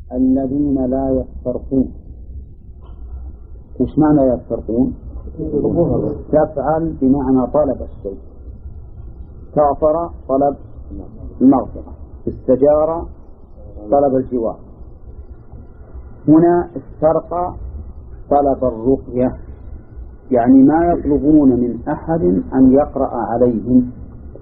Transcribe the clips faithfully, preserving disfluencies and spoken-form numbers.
الذين لا يسترقون. وش معنى يسترقون؟ تفعل بمعنى طلب الشيء. كافر طلب المغفرة، استجار طلب الجوار. هنا استرقى طلب الرقية، يعني ما يطلبون من أحد أن يقرأ عليهم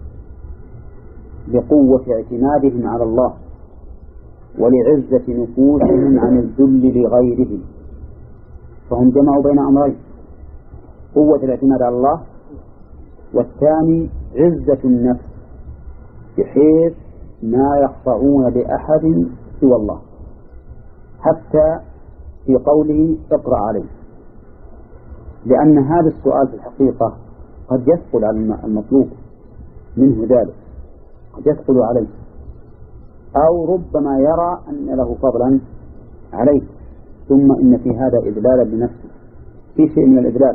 لقوة اعتمادهم على الله ولعزة نفوسهم عن الذل لغيره. فهم جمعوا بين أمرين: قوة الاعتماد على الله، والثاني عزة النفس بحيث ما يخضعون لأحد سوى الله، حتى في قوله اقرأ عليه، لأن هذا السؤال في الحقيقة قد يثقل على المطلوب منه ذلك، قد يثقل عليه، أو ربما يرى أن له فضلا عليه، ثم إن في هذا إذلالا لنفسه، في شيء من الإذلال،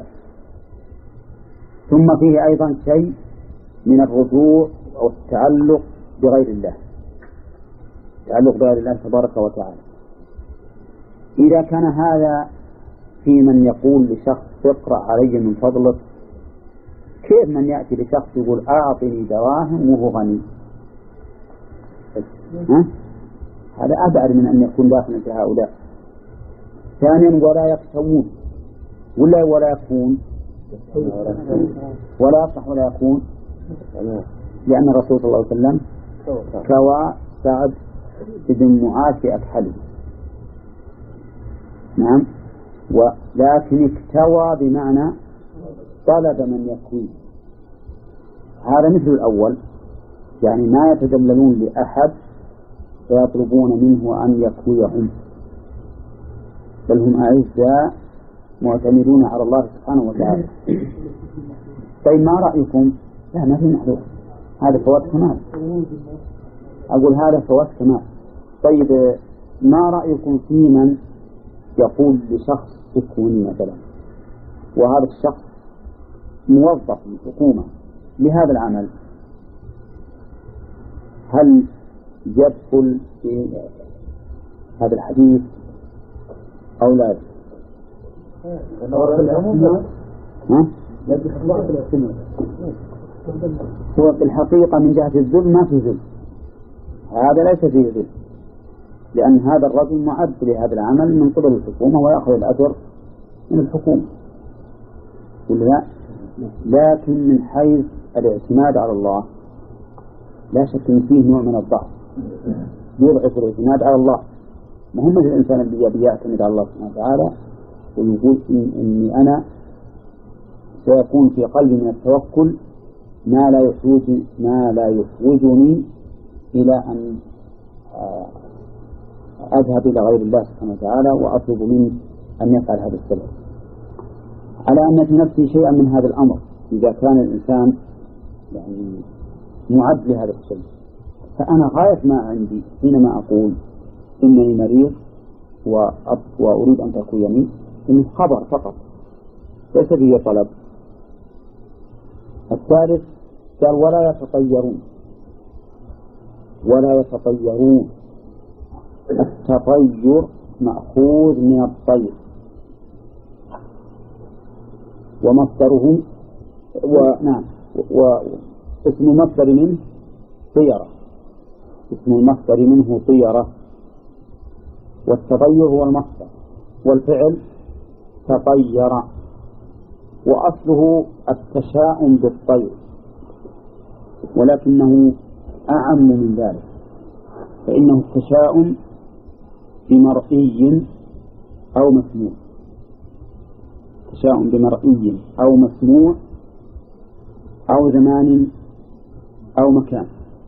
ثم فيه أيضا شيء من الرجوع أو التعلق بغير الله، تعلق بغير الله تبارك وتعالى. إذا كان هذا في من يقول لشخص اقرأ علي من فضلك، كيف من يأتي لشخص يقول أعطني دراهم وهو غني؟ ها؟ هذا أبعد من أن يكون داخلا في هؤلاء. ثانيا ولا يكتوون، ولا ولا يكون ولا يصح ولا يكون، لأن الرسول صلى الله عليه وسلم كوى سعد بن معاذ في أكحله. نعم، ولكن اكتوى بمعنى طلب من يكوي. هذا مثل الأول، يعني ما يتدللون لأحد ويطلبون منه أن يكويهم، بل هم أعزاء معتمدون على الله سبحانه وتعالى. طيب ما رأيكم؟ لا، ما في محذور، هذا فوات كمال، أقول هذا فوات كمال. طيب ما رأيكم في من يقول لشخص سكوني مثلا، وهذا الشخص موظف في الحكومة لهذا العمل، هل يدخل في هذا الحديث أو لا؟ هو في الحقيقة من جهة الذل ما في ذل، هذا ليس فيه ذل، لأن هذا الرجل معد لهذا العمل من قبل الحكومة ويأخذ الأجر من الحكومة، ولا؟ لكن من حيث الاعتماد على الله لا شك أن فيه نوع من الضعف، يضعف الاعتماد على الله. ما هم الإنسان اللي يعتمد على الله سبحانه وتعالى ويقول إن إني أنا سيكون في قلبي من التوكل ما لا يحوج ما لا يحوجني إلى أن أذهب إلى غير الله سبحانه وتعالى وأطلب منه أن يفعل هذا السبب، على أن في نفسي شيئا من هذا الأمر إذا كان الإنسان يعني معد لهذا الشيء. فأنا غاية ما عندي حينما أقول إنني مريض وأريد أن تكويني إنه خبر فقط ليس به طلب. الثالث قال ولا يتطيرون، ولا يتطيرون. التطير مأخوذ من الطير، ومصدره ونعم واسم المصدر منه طيرة، اسم المصدر منه طيرة، والتطير هو المصدر، والفعل تطير، وأصله التشاؤم بالطير، ولكنه أعم من ذلك، فإنه التشاؤم بمرئي أو مسموع، تشاؤم بمرئي أو مسموع أو زمان أو مكان،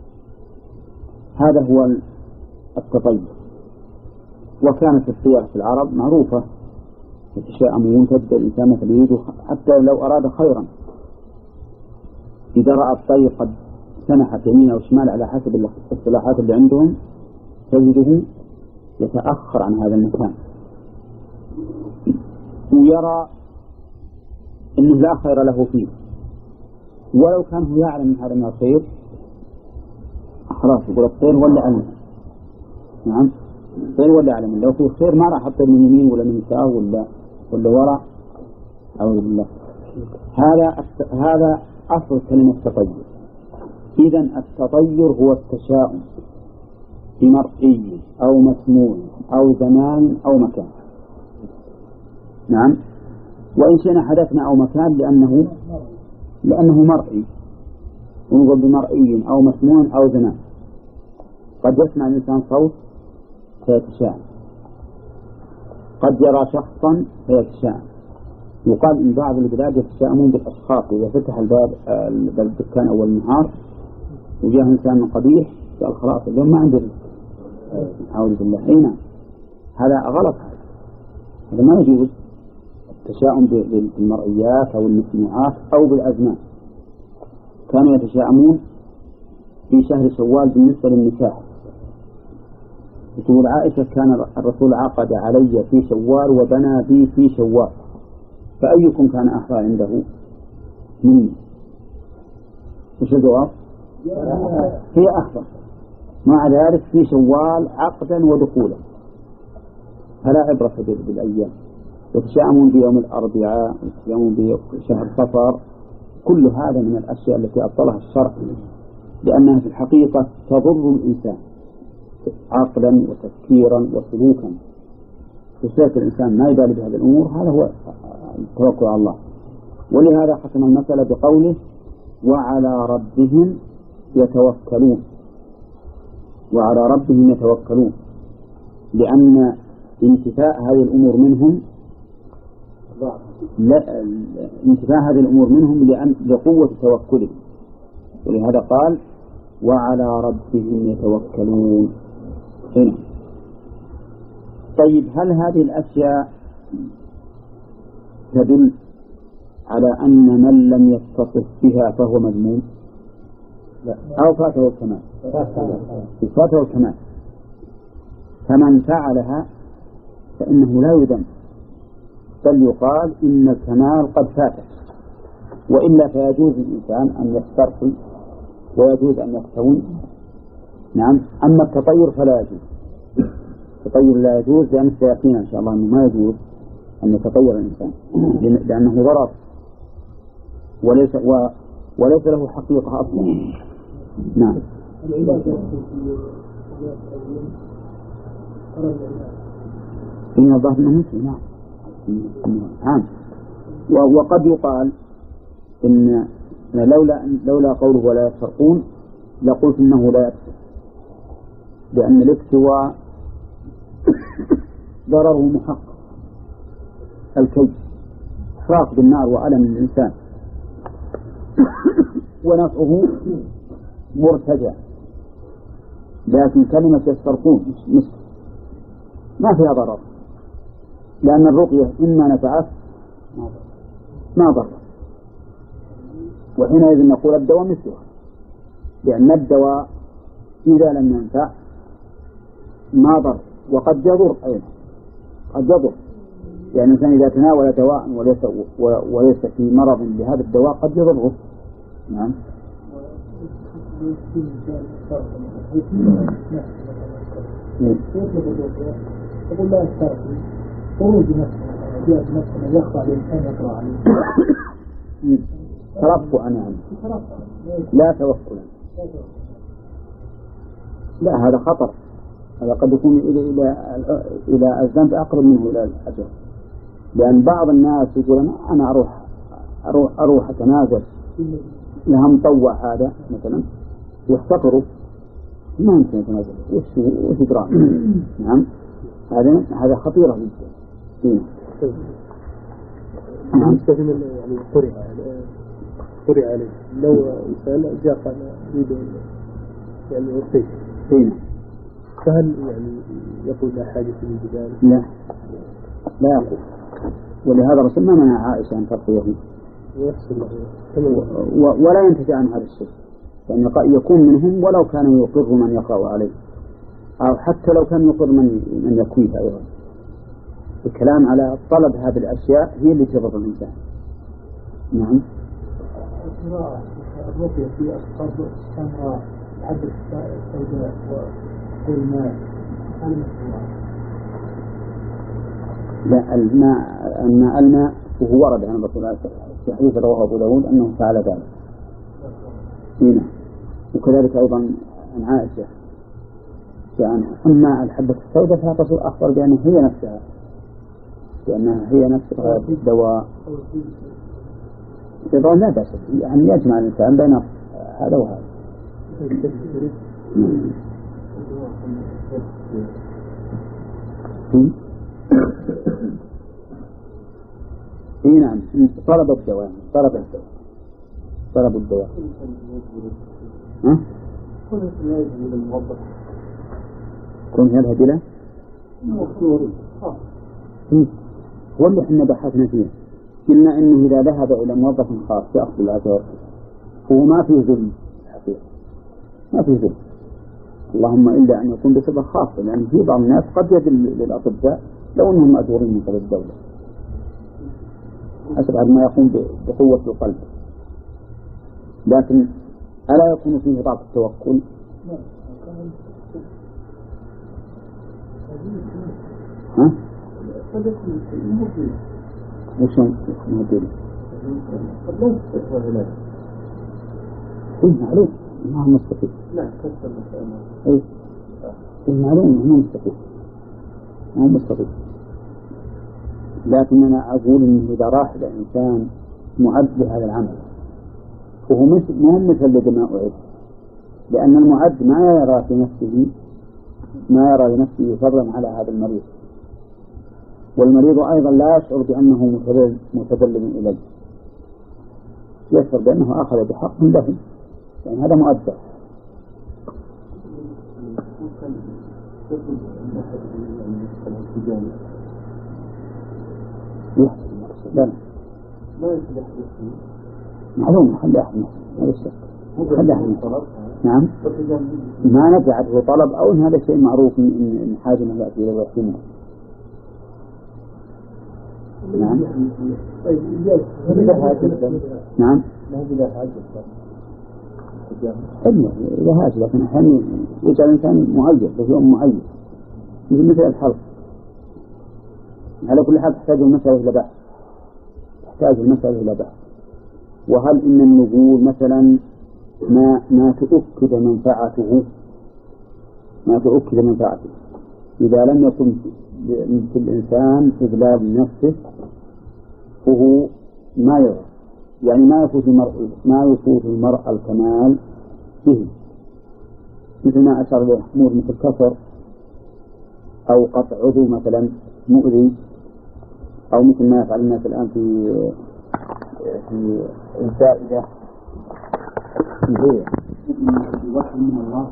هذا هو التطير. وكانت الطيرة في العرب معروفة، يتشاءمون، تبدأ الإنسان مثل يريد حتى لو أراد خيرا إذا رأى الطير قد سنحت يمين أو شمال على حسب الاصطلاحات اللي عندهم تجده يتأخر عن هذا المكان ويرى أنه لا خير له فيه، ولو كان هو يعلم من هذا من الخير خلاص يقول الطير ولا أنا. نعم، خير ولا أعلم؟ لو في خير ما راح أطير من يمين ولا من يسار ولا ولا وراء. أعوذ بالله. هذا هذا أصل كلمة التطير. إذن التطير هو التشاؤم بمرئي أو مسموع أو زمان أو مكان. نعم. وإن شئنا حدثنا أو مكان لأنه لأنه مرئي، ونقول بمرئي أو مسموع أو زمان. قد يسمع الإنسان صوت فيتشاءم، قد يرى شخصا فيتشاءم. يقال إن بعض البلاد يتشاءمون بالأشخاص، إذا فتح الباب الدكان أول النهار وجاء إنسان قبيح قال خلاص اليوم ما عنده رزق. أعوذ بالله. أي نعم، هذا غلط، هذا هذا ما يجوز. التشاؤم بالمرئيات أو المسموعات أو بالأزمان. كانوا يتشاءمون في شهر شوال بالنسبة للنكاح. تقول عائشة كان الرسول عقد علي في شوال وبنى بي في شوال، فأيكم كان أحرى عنده مني؟ وش الجواب؟ هي أحرى. مع ذلك في شوال عقدا ودخولا، فلا عبرة بالأيام. يتشاءمون بيوم الأربعاء، يتشاءمون بشهر صفر. كل هذا من الأشياء التي أبطلها الشرع، لأنها في الحقيقة تضر الإنسان عقلا وتفكيرا وسلوكا. فشاك الإنسان ما يبالي بهذه الأمور، هذا هو التوكل على الله. ولهذا ختم المسألة بقوله وعلى ربهم يتوكلون. وعلى ربهم يتوكلون، لأن انتفاء هذه الأمور منهم لا انتفاء هذه الأمور منهم لأن لقوة توكلهم. ولهذا قال وعلى ربهم يتوكلون. هنا طيب، هل هذه الأشياء تدل على أن من لم يتصف بها فهو مذموم؟ لا. أو فاته الكمال؟ فاته الكمال. فمن فعلها فإنه لا يذم، بل يقال إن الكمال قد فاته. وإلا فيجوز الإنسان أن يسترقي ويجوز أن يستوي. نعم. أما التطير فلا يجوز. التطير لا يجوز، لأن سيأتينا إن شاء الله أنه ما يجوز أن يتطير الإنسان لأنه ضرر وليس و... وليس له حقيقة أصلا. نعم. إن الظاهر أنه نعم نعم. وقد يقال إن لولا لولا قوله ولا يسترقون لقلت إنه لا يستر، لأن الاستواء ضرره محقق. الكي إحراق بالنار وألم الإنسان ونفعه مرتجع. لكن كلمة يسترقون مش ما فيها ضرر، لأن الرقية إما نفعت ما ضر، وحينئذ نقول الدواء مثلها، لأن الدواء إذا لم ينفع ما ضر، وقد يضر أيضا، قد يضر. يعني الإنسان إذا تناول دواء وليس, وليس في مرض لهذا الدواء قد يضره. نعم. يقول لا يسترقي خروج نفسه، جاء بنفسه يخضع للإنسان يقرأ عليه ترفعا يعني، لا توكلا. لا، هذا خطر. هذا قد يكون إلى إلى إلى الذنب أقرب منه إلى الأجر. لأن بعض الناس يقول أنا أروح أروح أروح أتنازل لها مطوع هذا مثلا يحتقره، ما يمكن يتنازل، وش وش يقرأ. نعم. هذا هذا خطيرة جدا. نعم. مستفيد من يعني قرئ قرئ عليه لو إنسان جاء قال يريد يعني وصيت فينا، فهل يعني يقول لا حاجة في الجدال؟ لا لا يقول. ولهذا رسول ما منع عائشة أن ترقيه، ولا ينتفع عن هذا الشيء، لأن يكون منهم ولو كان يقر من يقرأ عليه، أو حتى لو كان يقر من من يكويه أيضا. الكلام على طلب هذه الأشياء هي اللي تضر الإنسان. نعم. الرقية في أسقاط السمراء عبد السوداء والماء لا الماء الماء الماء وهو ورد عن الرسول في حديث رواه أبو داود أنه فعل ذلك هنا، وكذلك أيضا عن عائشة يعني. أما الحبة السوداء فالرسول أخبر بأنها هي نفسها، لأنها هي نفسها دواء. إذا لا بأس يعني يجمع الإنسان بين هذا وهذا. اي نعم طلب الدواء طلب الدواء طلب الدواء ها؟ كون يذهب إلى هو اللي احنا بحثنا فيه، قلنا انه اذا ذهب الى موظف خاص ياخذ الاجر هو ما فيه ظلم حقيقة، ما فيه ظلم، اللهم الا ان يكون بصفة خاصة، لان في بعض الناس قد يدل للاطباء لو انهم مأجورين من قبل الدولة حسب ما يقوم بقوة القلب، لكن ألا يكون فيه ضعف التوكل؟ ها؟ وش مهدي؟ إيه معلوم ما هو مستقيم. لا كسر إيه إيه معلوم ما هو مستقيم ما هو مستقيم، لكن أنا أقول إنه إذا راح الإنسان معد لهذا العمل وهو مش مهم مثل لما أعد، لأن المعد ما يرى في نفسه ما يرى لنفسه فضلا على هذا المريض، والمريض أيضا لا يشعر بأنه متذلل إليه، يشعر بأنه أخذ بحق له، يعني هذا مؤدى. لا ما يصلح معلوم خلي أحد هذا الشيء خلي أحد نعم ما نجعله طلب أو إن هذا شيء معروف من حاجة من يأتي إلى وحيمه. نعم طيب إذا حاجة نعم إذا حاجة إذا هاجر، لكن أحيانا يجعل الإنسان معين بيوم معين مثل الحلق. على كل حال تحتاج المسألة إلى بحث، تحتاج المسألة إلى بحث. وهل إن النزول مثلا ما ما تؤكد منفعته ما تؤكد منفعته إذا لم يكن في الإنسان إذلال نفسه فهو ما يرى، يعني ما يفوت المرء ما يفوت المرء الكمال به، مثل ما أشار إليه محمود مثل كسر أو قطع عضو مثلا مؤذي، أو مثل ما يفعل الناس الآن في في الفائدة في وحي من الله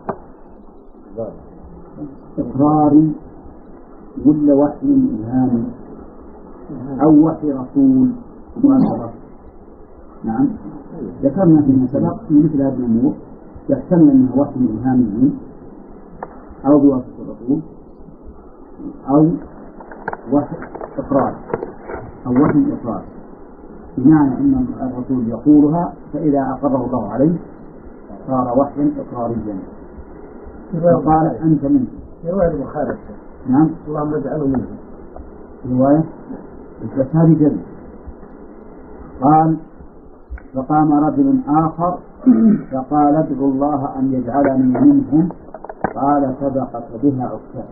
إقراري ولا وحي إلهامي أو وحي رسول مؤثر. نعم ذكرنا فيما سبق في مثل هذه الأمور يحتمل أنه وحي إلهامي أو بواسطة الرسول أو وحي إقرار أو وحي إقرار، بمعنى أن الرسول يقولها فإذا أقره الله عليه صار وحيا إقراريا فقال أنت منه. رواية المخالفة نعم اللهم اجعله منه رواية بس هذه جل. قال فقام رجل آخر فقال ادعو الله أن يجعلني منهم، قال سبقت بها عكاز.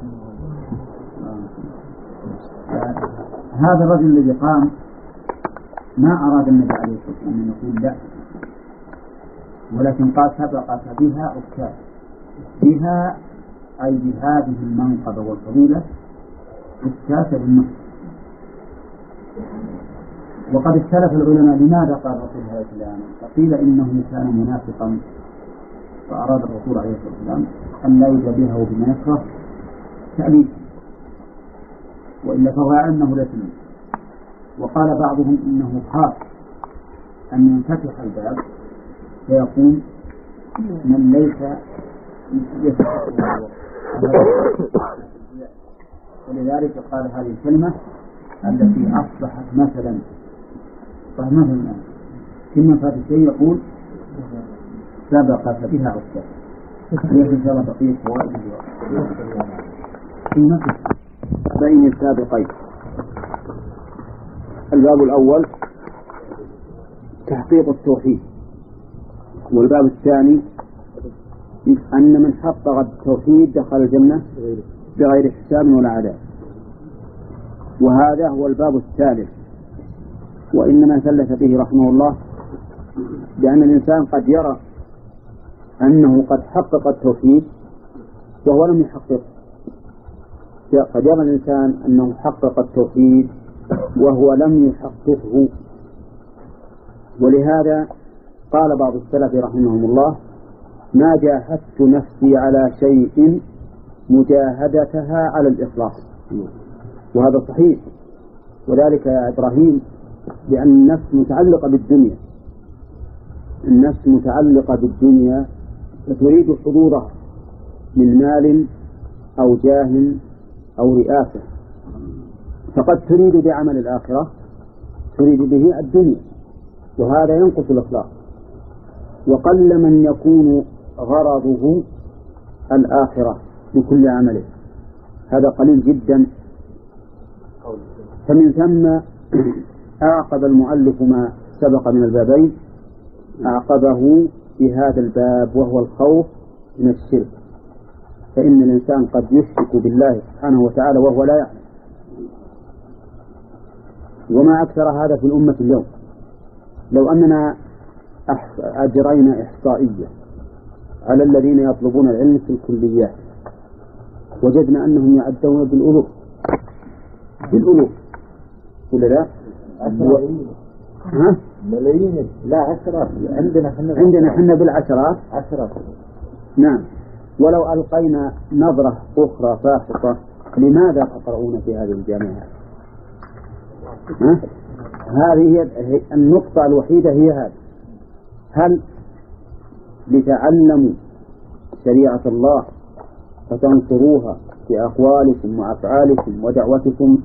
هذا الرجل الذي قام ما أراد النبي عليه الصلاة والسلام أن يقول لا، ولكن قال سبقت بها عكاز، بها أي بهذه المنقبة والفضيلة عكاز بالنص. وقد اختلف العلماء لماذا قال الرسول هذا الكلام، فقيل إنه كان منافقا فأراد الرسول عليه الصلاة والسلام أن لا يجابهه بما يكره تأليف، وإلا فهو أنه لا تنين. وقال بعضهم إنه خاف أن ينفتح الباب فيقول من ليس يفتح، ولذلك قال هذه الكلمة التي أصبحت مثلا فهمها الآن كلمة فات الشيء يقول سبقت بها عكاز. إن شاء الله بقية فوائد النفس بين السابقين. الباب الأول تحقيق التوحيد، والباب الثاني أن من حقق التوحيد دخل الجنة بغير حساب ولا عذاب، وهذا هو الباب الثالث. وإنما ثلث به رحمه الله لأن الإنسان قد يرى أنه قد حقق التوحيد وهو لم يحقق. قد يرى الإنسان أنه حقق التوحيد وهو لم يحققه، ولهذا قال بعض السلف رحمهم الله: ما جاهدت نفسي على شيء مجاهدتها على الإخلاص. وهذا صحيح، وذلك يا إبراهيم لأن النفس متعلقة بالدنيا، النفس متعلقة بالدنيا فتريد حضورها من مال أو جاه أو رئاسة، فقد تريد بعمل الآخرة تريد به الدنيا، وهذا ينقص الأخلاق. وقل من يكون غرضه الآخرة بكل عمله، هذا قليل جدا. فمن ثم أعقب المؤلف ما سبق من البابين أعقبه في هذا الباب، وهو الخوف من الشرك، فإن الإنسان قد يشرك بالله سبحانه وتعالى وهو لا يعلم. وما أكثر هذا في الأمة اليوم. لو أننا أجرينا إحصائية على الذين يطلبون العلم في الكليات وجدنا أنهم يعدون بالألوف بالألوف ولا لا؟ و... ها؟ ملايين، لا عشرات. عندنا حنا عندنا حنا بالعشرات عشرات. نعم. ولو ألقينا نظرة أخرى فاسقة: لماذا تقرؤون في هذه الجامعات؟ ها؟ هذه هي النقطة الوحيدة، هي هذه: هل لتعلموا شريعة الله فتنصروها في أقوالكم وأفعالكم ودعوتكم،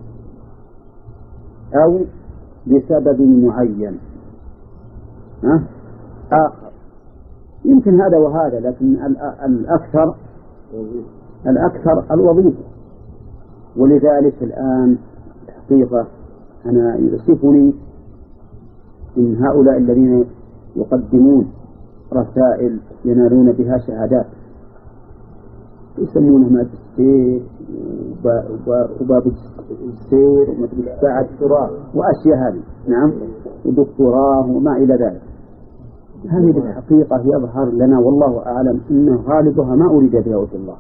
أو لسبب معين ها؟ آخر؟ يمكن هذا وهذا، لكن الأكثر الأكثر الوظيفة. ولذلك الآن حقيقة أنا يؤسفني إن هؤلاء الذين يقدمون رسائل ينالون بها شهادات يسمونها ماجستير وباب السير ومدرسة الدكتوراه وأشياء هذه، نعم، ودكتوراه وما إلى ذلك. هذه بالحقيقة يظهر لنا والله أعلم إن غالبها ما أريد بها وجه الله،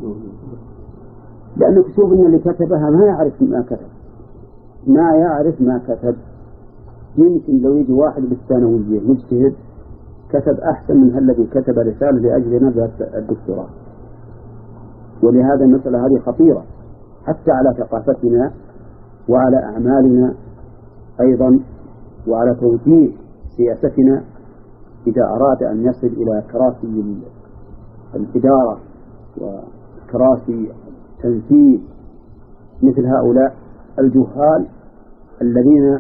لأنك تشوف إن اللي كتبها ما يعرف ما كتب ما يعرف ما كتب. يمكن لو يجي واحد بالثانوية مجتهد كتب أحسن من الذي كتب رسالة لأجل نبذة الدكتوراه. ولهذا المسألة هذه خطيرة حتى على ثقافتنا وعلى أعمالنا أيضا، وعلى توجيه سياستنا إذا أراد أن يصل إلى كراسي الإدارة وكراسي التنفيذ. مثل هؤلاء الجهال الذين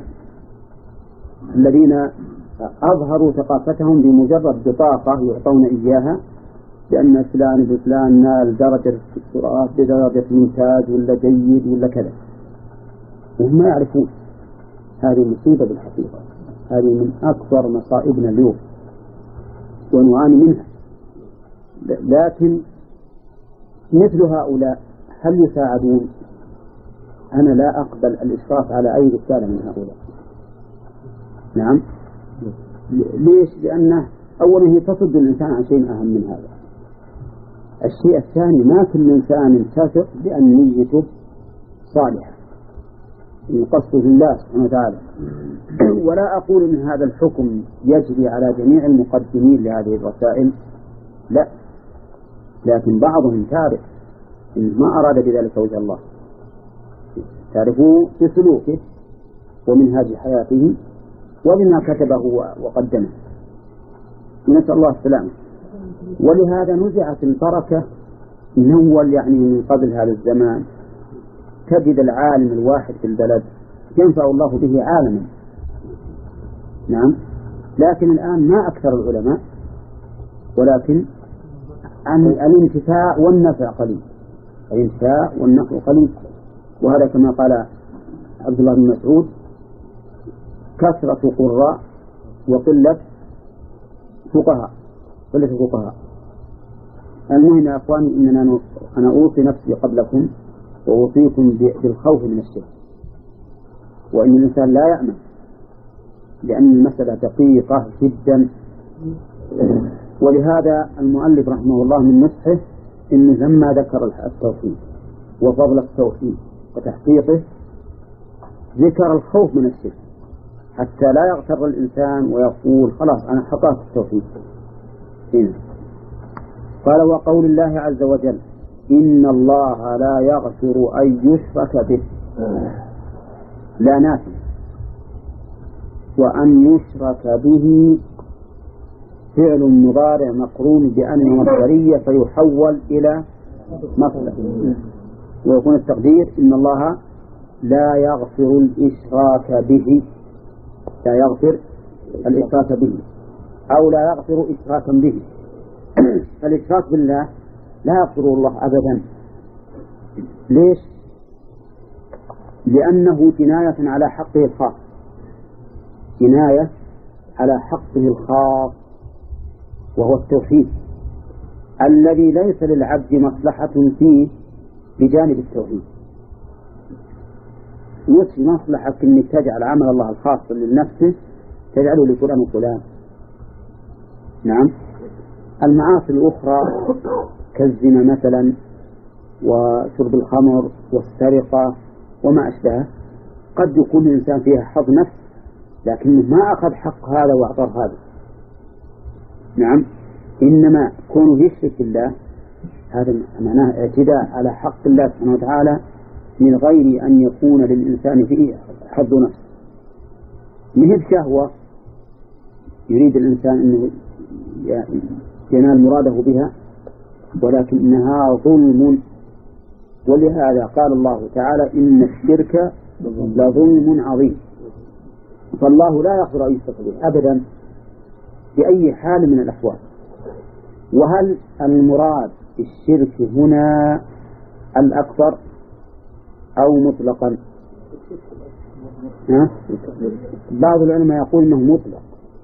الذين أظهروا ثقافتهم بمجرد بطاقة يعطون إياها لأن فلان بفلان نال درجة الدكتوراه بدرجة ممتاز ولا جيد ولا كذا، وهم ما يعرفون. هذه مصيبة بالحقيقة، هذه من أكبر مصائبنا اليوم ونعاني منها. لكن مثل هؤلاء هل يساعدون؟ أنا لا أقبل الإشراف على أي رسالة من هؤلاء. نعم. ليش؟ لأنه أولا هي تصد الإنسان عن شيء أهم من هذا. الشيء الثاني ما كل إنسان تثق بأن نيته صالحة، قصده الله سبحانه وتعالى. ولا أقول إن هذا الحكم يجري على جميع المقدمين لهذه الرسائل، لا، لكن بعضهم تعرف إن ما أراد بذلك وجه الله، تعرفوا في سلوكه ومنهاج حياته وبما كتبه وقدمه. نسأل الله السلامة. ولهذا نزعت البركة من أول يعني من قبل هذا الزمان. تجد العالم الواحد في البلد ينفع الله به عالما، نعم، لكن الآن ما أكثر العلماء، ولكن عن الانتفاع والنفع قليل. الإنساء والنحو قليل. وهذا كما قال عبد الله بن مسعود: كثرة قراء وقلة فقهاء قلة فقهاء. المهم يا أخواني، إننا أنا أوصي نفسي قبلكم وأوصيكم بالخوف من الشرك، وإن الإنسان لا يأمن، لأن المسألة دقيقة جدا. ولهذا المؤلف رحمه الله من نصحه إن لما ذكر التوحيد وفضل التوحيد وتحقيقه ذكر الخوف من الشرك، حتى لا يغتر الإنسان ويقول خلاص أنا حققت التوحيد. هنا قال: وقول الله عز وجل: إن الله لا يغفر أن يشرك به، لا نافي، وأن يشرك به فعل مضارع مقرون بأن مصدرية فيحول إلى مصدر، ويكون التقدير: إن الله لا يغفر الإشراك به، لا يغفر الإشراك به، أو لا يغفر إشراكا به. الإشراك بالله لا يغفره الله أبدا. ليش؟ لأنه جناية على حقه الخاص، جناية على حقه الخاص، وهو التوحيد الذي ليس للعبد مصلحة فيه بجانب التوحيد. وش مصلحة إنك تجعل عمل الله الخاص لنفسه تجعله لفلان وفلان؟ نعم. المعاصي الأخرى كالزنا مثلا وشرب الخمر والسرقة وما أشبهه قد يكون الإنسان فيها حظ نفس، لكنه ما أخذ حق هذا وأعطاه هذا. نعم. إنما كونه يشرك بالله هذا معناه اعتداء على حق الله سبحانه وتعالى من غير أن يكون للإنسان فيه حظ نفس. مهب شهوة يريد الإنسان أنه ينال مراده بها، ولكنها ظلم. ولهذا قال الله تعالى: إن الشرك لظلم عظيم. فالله لا يغفر أن يشرك به أبدا بأي حال من الأحوال. وهل المراد الشرك هنا الأكبر أو مطلقا؟ ها؟ بعض العلماء يقول إنه مطلق،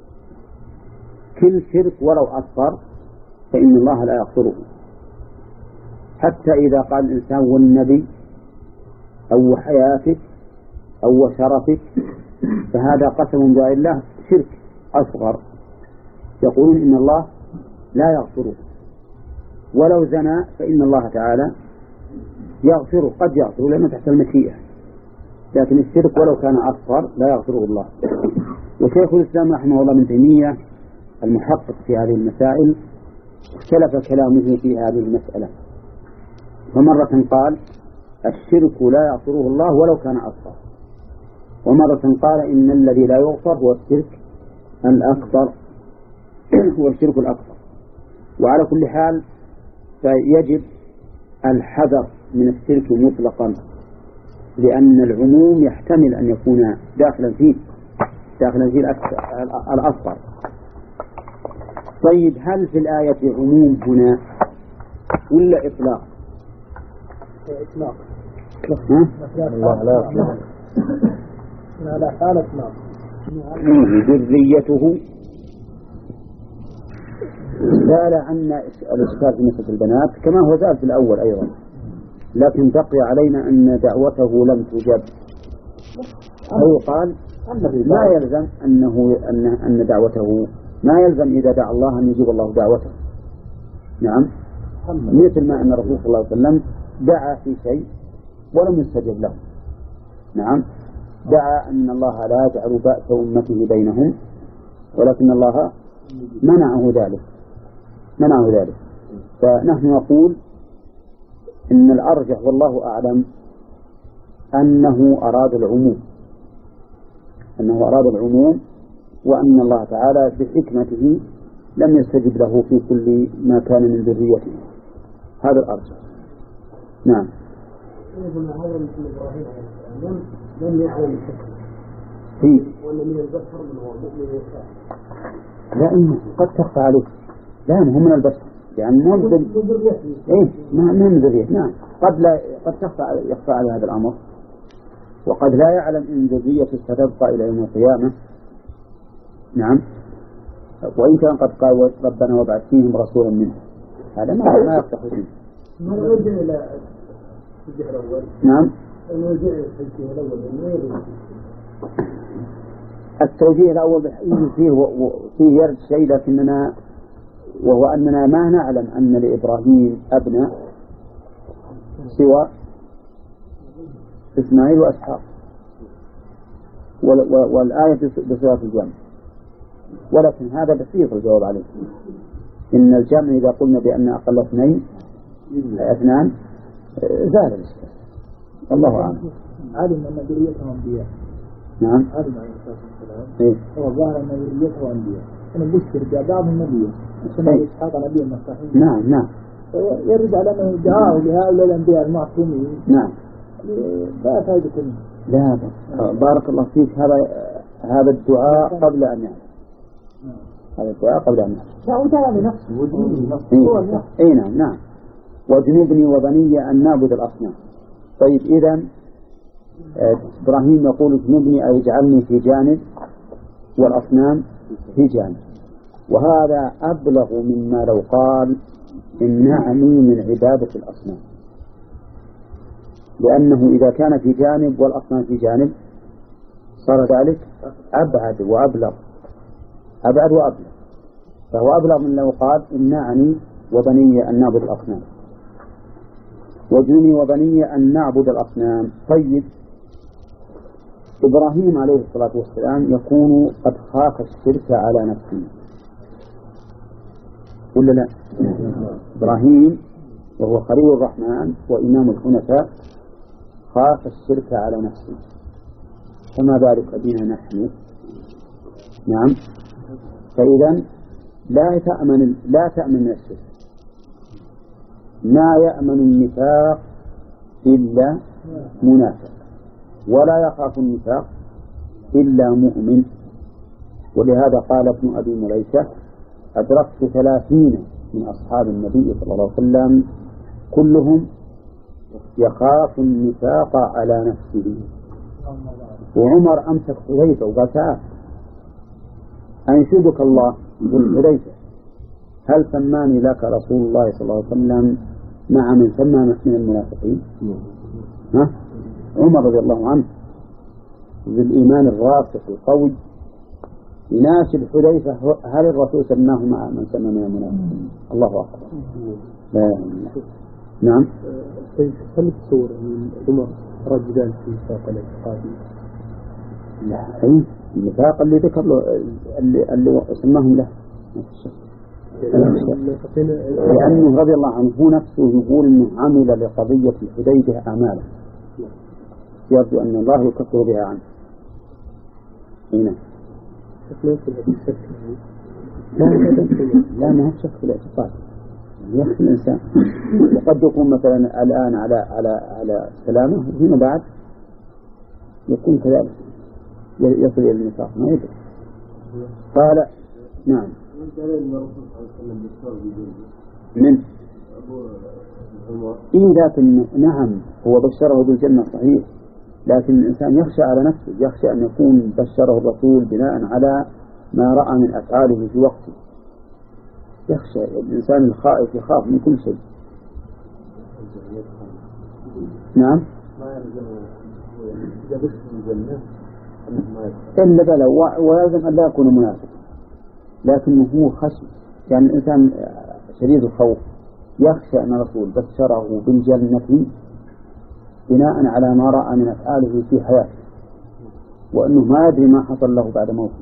كل شرك ولو أصغر فإن الله لا يغفره. حتى إذا قال الإنسان والنبي أو حياتك أو شرفك فهذا قسم بغير الله شرك أصغر، يقولون إن الله لا يغفره. ولو زنى فإن الله تعالى يغفره، قد يغفره لأنه تحت المشيئة، لكن الشرك ولو كان أصغر لا يغفره الله. وشيخ الإسلام رحمه الله من تيمية المحقق في هذه المسائل اختلف كلامه في هذه المسألة، فمرة قال الشرك لا يغفره الله ولو كان أصغر، ومرة قال إن الذي لا يغفر هو الشرك الأكبر هو الشرك الأكبر. وعلى كل حال فيجب الحذر من الشرك مطلقا، لأن العموم يحتمل أن يكون داخلا فيه داخلا فيه الأصغر. طيب، هل في الآية عموم هنا ولا إطلاق؟ إطلاق. ها؟ الله لا يغفر. لا حال إطلاق. ذريته. زال عنا الإشكال في مسألة البنات كما هو زال في الأول أيضا، لكن بقي علينا أن دعوته لم تجب. أو قال لا يلزم أنه أن أن دعوته ما يلزم إذا دعا الله أن يجيب الله دعوته. نعم، مثل ما أن الرسول صلى الله عليه وسلم دعا في شيء ولم يستجب له. نعم، دعا أن الله لا يجعل بأس أمته بينهم، ولكن الله منعه ذلك منعه ذلك فنحن نقول إن الأرجح والله أعلم أنه أراد العموم أنه أراد العموم وأن الله تعالى بحكمته لم يستجب له في كل ما كان من ذريته. هذا الأرجح. نعم. لم يعلم الحكم في وأن من البشر من هو مؤمن وكافر. لا، إنه قد تخفى عليه. لا، هو من البشر يعني مو من إيه ما من ذرية. نعم قد لا قد تخفى يخفى على هذا الأمر، وقد لا يعلم إن ذريته ستبقى إلى يوم القيامة. نعم وإن كان قد قال ربنا وابعث فيهم رسولا منهم، هذا ما ما يفتح فيه. ما نرجع إلى الجهة الأول. نعم نرجع إلى الجهة الأول. التوجيه الأول فيه فيه يرد شيء، لكننا وهو أننا ما نعلم أن لإبراهيم أبناء سوى إسماعيل وإسحاق، والآية بصيغة الجمع، ولكن هذا بسيط الجواب عليه. إن الجمع إذا قلنا بأن أقل اثنين اثنان زال الإشكال. الله أعلم. علم أن ذريته أنبياء. نعم. علم عليه الصلاة والسلام. إيه. هو ظاهر أن ذريته أنبياء. أنا بشر جاء بعضهم نبيا. إسماعيل إسحاق نبيا مستحيل. نعم نعم. يرد على أنه دعاه لهؤلاء الأنبياء المعصومين. نعم. لا فائدة منه. لا بارك الله فيك. هذا هذا الدعاء قبل أن يعلم. هذا الدعاء قبل أن يعلم. لا هو دعا لنفسه وجنوبني نفسه. إيه نعم نعم. وجنوبني وبني أن نعبد الأصنام. طيب إذن إبراهيم يقول جنوبني أي اجعلني في جانب والأصنام في جانب، وهذا أبلغ مما لو قال امنعني من عبادة الأصنام، لأنه إذا كان في جانب والأصنام في جانب صار ذلك أبعد وأبلغ أبعد وأبلغ، فهو أبلغ من لو قال امنعني وبني أن نعبد الأصنام، وجني وبني أن نعبد الأصنام. طيب إبراهيم عليه الصلاة والسلام يكون قد خاف الشرك على نفسه ولا لا؟ إبراهيم وهو خليل الرحمن وإمام الحنفاء خاف الشرك على نفسه، فما بالك بنا نحن؟ نعم. فإذا لا تأمن لا تأمن الشرك، ما يأمن النفاق إلا منافق، ولا يخاف النفاق إلا مؤمن. ولهذا قال ابن أبي مليكة أدركت ثلاثين من أصحاب النبي صلى الله عليه وسلم كلهم يخاف النفاق على نفسه. وعمر أمسك حذيفة وقال تعال أنشدك الله بالحذيفة هل سماني لك رسول الله صلى الله عليه وسلم مع من سمى من المنافقين؟ ها؟ عمر رضي الله عنه بالإيمان الراسخ القوي يناشد حذيفة هل الرسول سماه مع من سمى من المنافقين؟ الله أكبر. نعم. هل تصور من عمر رجلان في نفاق الاعتقادي؟ لا أي النفاق اللي ذكر له اللي, اللي سماهم له لأنه رضي الله عنه هو نفسه يقول أنه عمل لقضية الحديبية أعمالا يرجو أن الله يكفر بها عنه. هنا لا لا ما هو شك في الاعتقاد يخشى الإنسان، وقد يكون مثلا الآن على على على سلامة وفيما بعد يكون كذلك يصل إلى النفاق ما يدري. قال نعم من إن ذاك نعم هو بشره بالجنة صحيح، لكن الإنسان يخشى على نفسه، يخشى أن يكون بشره الرسول بناء على ما رأى من أفعاله في وقته. يخشى الإنسان الخائف يخاف من كل شيء. نعم إلا بلا ولازم أن لا يكون منافق، لكنه هو خشي يعني الإنسان شديد الخوف يخشى أن الرسول بشره بالجنة بناء على ما رأى من أفعاله في حياته، وأنه ما يدري ما حصل له بعد موته.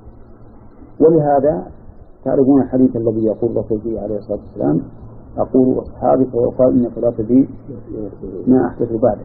ولهذا تعرفون الحديث الذي يقول الرسول فيه عليه الصلاة والسلام أقول أصحابي فيقال إنك لا تدري ما أحدث بعده.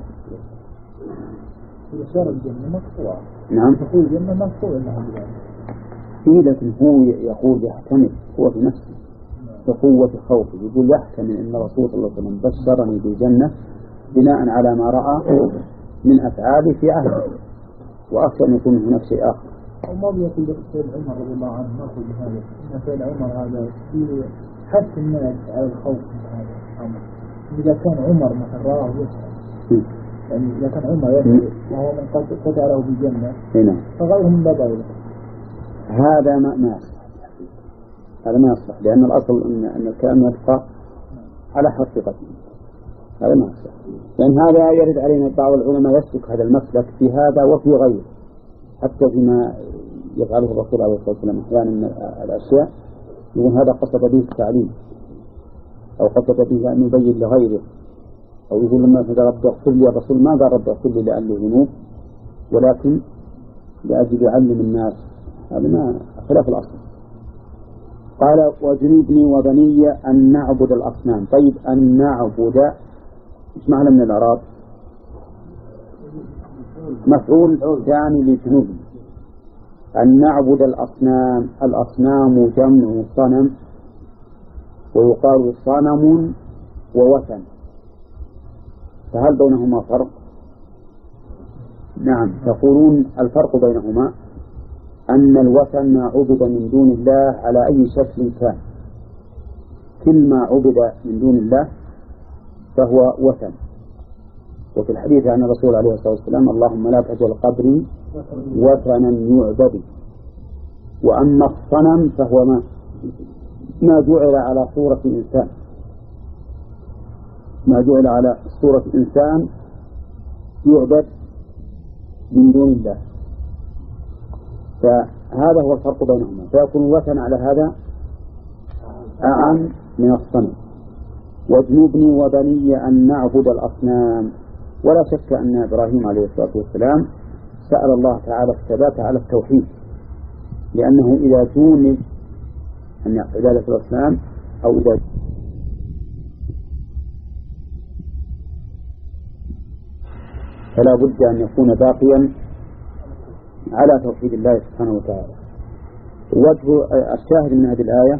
بشار الجنة مقطوع. نعم. تقول الجنة مقطوع إنها إيه لكن هو يقول يحتمل هو في نفسه بقوة خوفه يقول يحتمل أن الرسول صلى الله عليه وسلم بشرني بالجنة بناء على ما رأى من أفعاله في عهده، وأخشى أن يكون هناك شيء آخر. وما بيقول سيد عمر رضي الله عنه نأخذ بهذا إن سيد عمر هذا في حث الناس على الخوف من هذا الأمر. إذا كان عمر مثلا راه يسأل، يعني إذا كان عمر يسأل وهو من قد قدره بالجنة فغيره من باب أولى. هذا ما ما يصح، هذا ما يصح، لأن الأصل أن أن الكلام يبقى على حقيقته. هذا ما يصح، لأن هذا يرد علينا بعض العلماء يسلك هذا المسلك في هذا وفي غيره، حتى فيما يفعله الرسول عليه الصلاة والسلام أحيانا من الأشياء يقول هذا قصد به التعليم، أو قصد به أن يبين لغيره، أو يقول لما إذا رب اغفر لي، الرسول ما قال رب اغفر لي لأن له ذنوب، ولكن لأجل يعلم الناس. هذا ما خلاف الأصل. قال وجنوبني وبني أن نعبد الأصنام. طيب أن نعبد إيش معنى من الأعراب؟ مفعول ثاني لجنوبني. أن نعبد الأصنام، الأصنام جمع صنم، ويقال صنم ووثن، فهل بينهما فرق؟ نعم، تقولون الفرق بينهما أن الوثن ما عبد من دون الله على أي شكل كان، كل ما عبد من دون الله فهو وثن. وفي الحديث عن الرسول عليه الصلاة والسلام اللهم لا تجعل قبري وثنا يعبد. وأما الصنم فهو ما ما جعل على صورة إنسان، ما جعل على صورة إنسان يعبد من دون الله، فهذا هو الفرق بينهما، فيكون الوثن على هذا أعم من الصنم. واجنبني وبني أن نعبد الأصنام. ولا شك أن إبراهيم عليه الصلاة والسلام سأل الله تعالى الثبات على التوحيد، لأنه إذا جونب أن عبادة الأصنام أو إذا فلا بد أن يكون باقيا على توحيد الله سبحانه وتعالى. وجه الشاهد من هذه الآية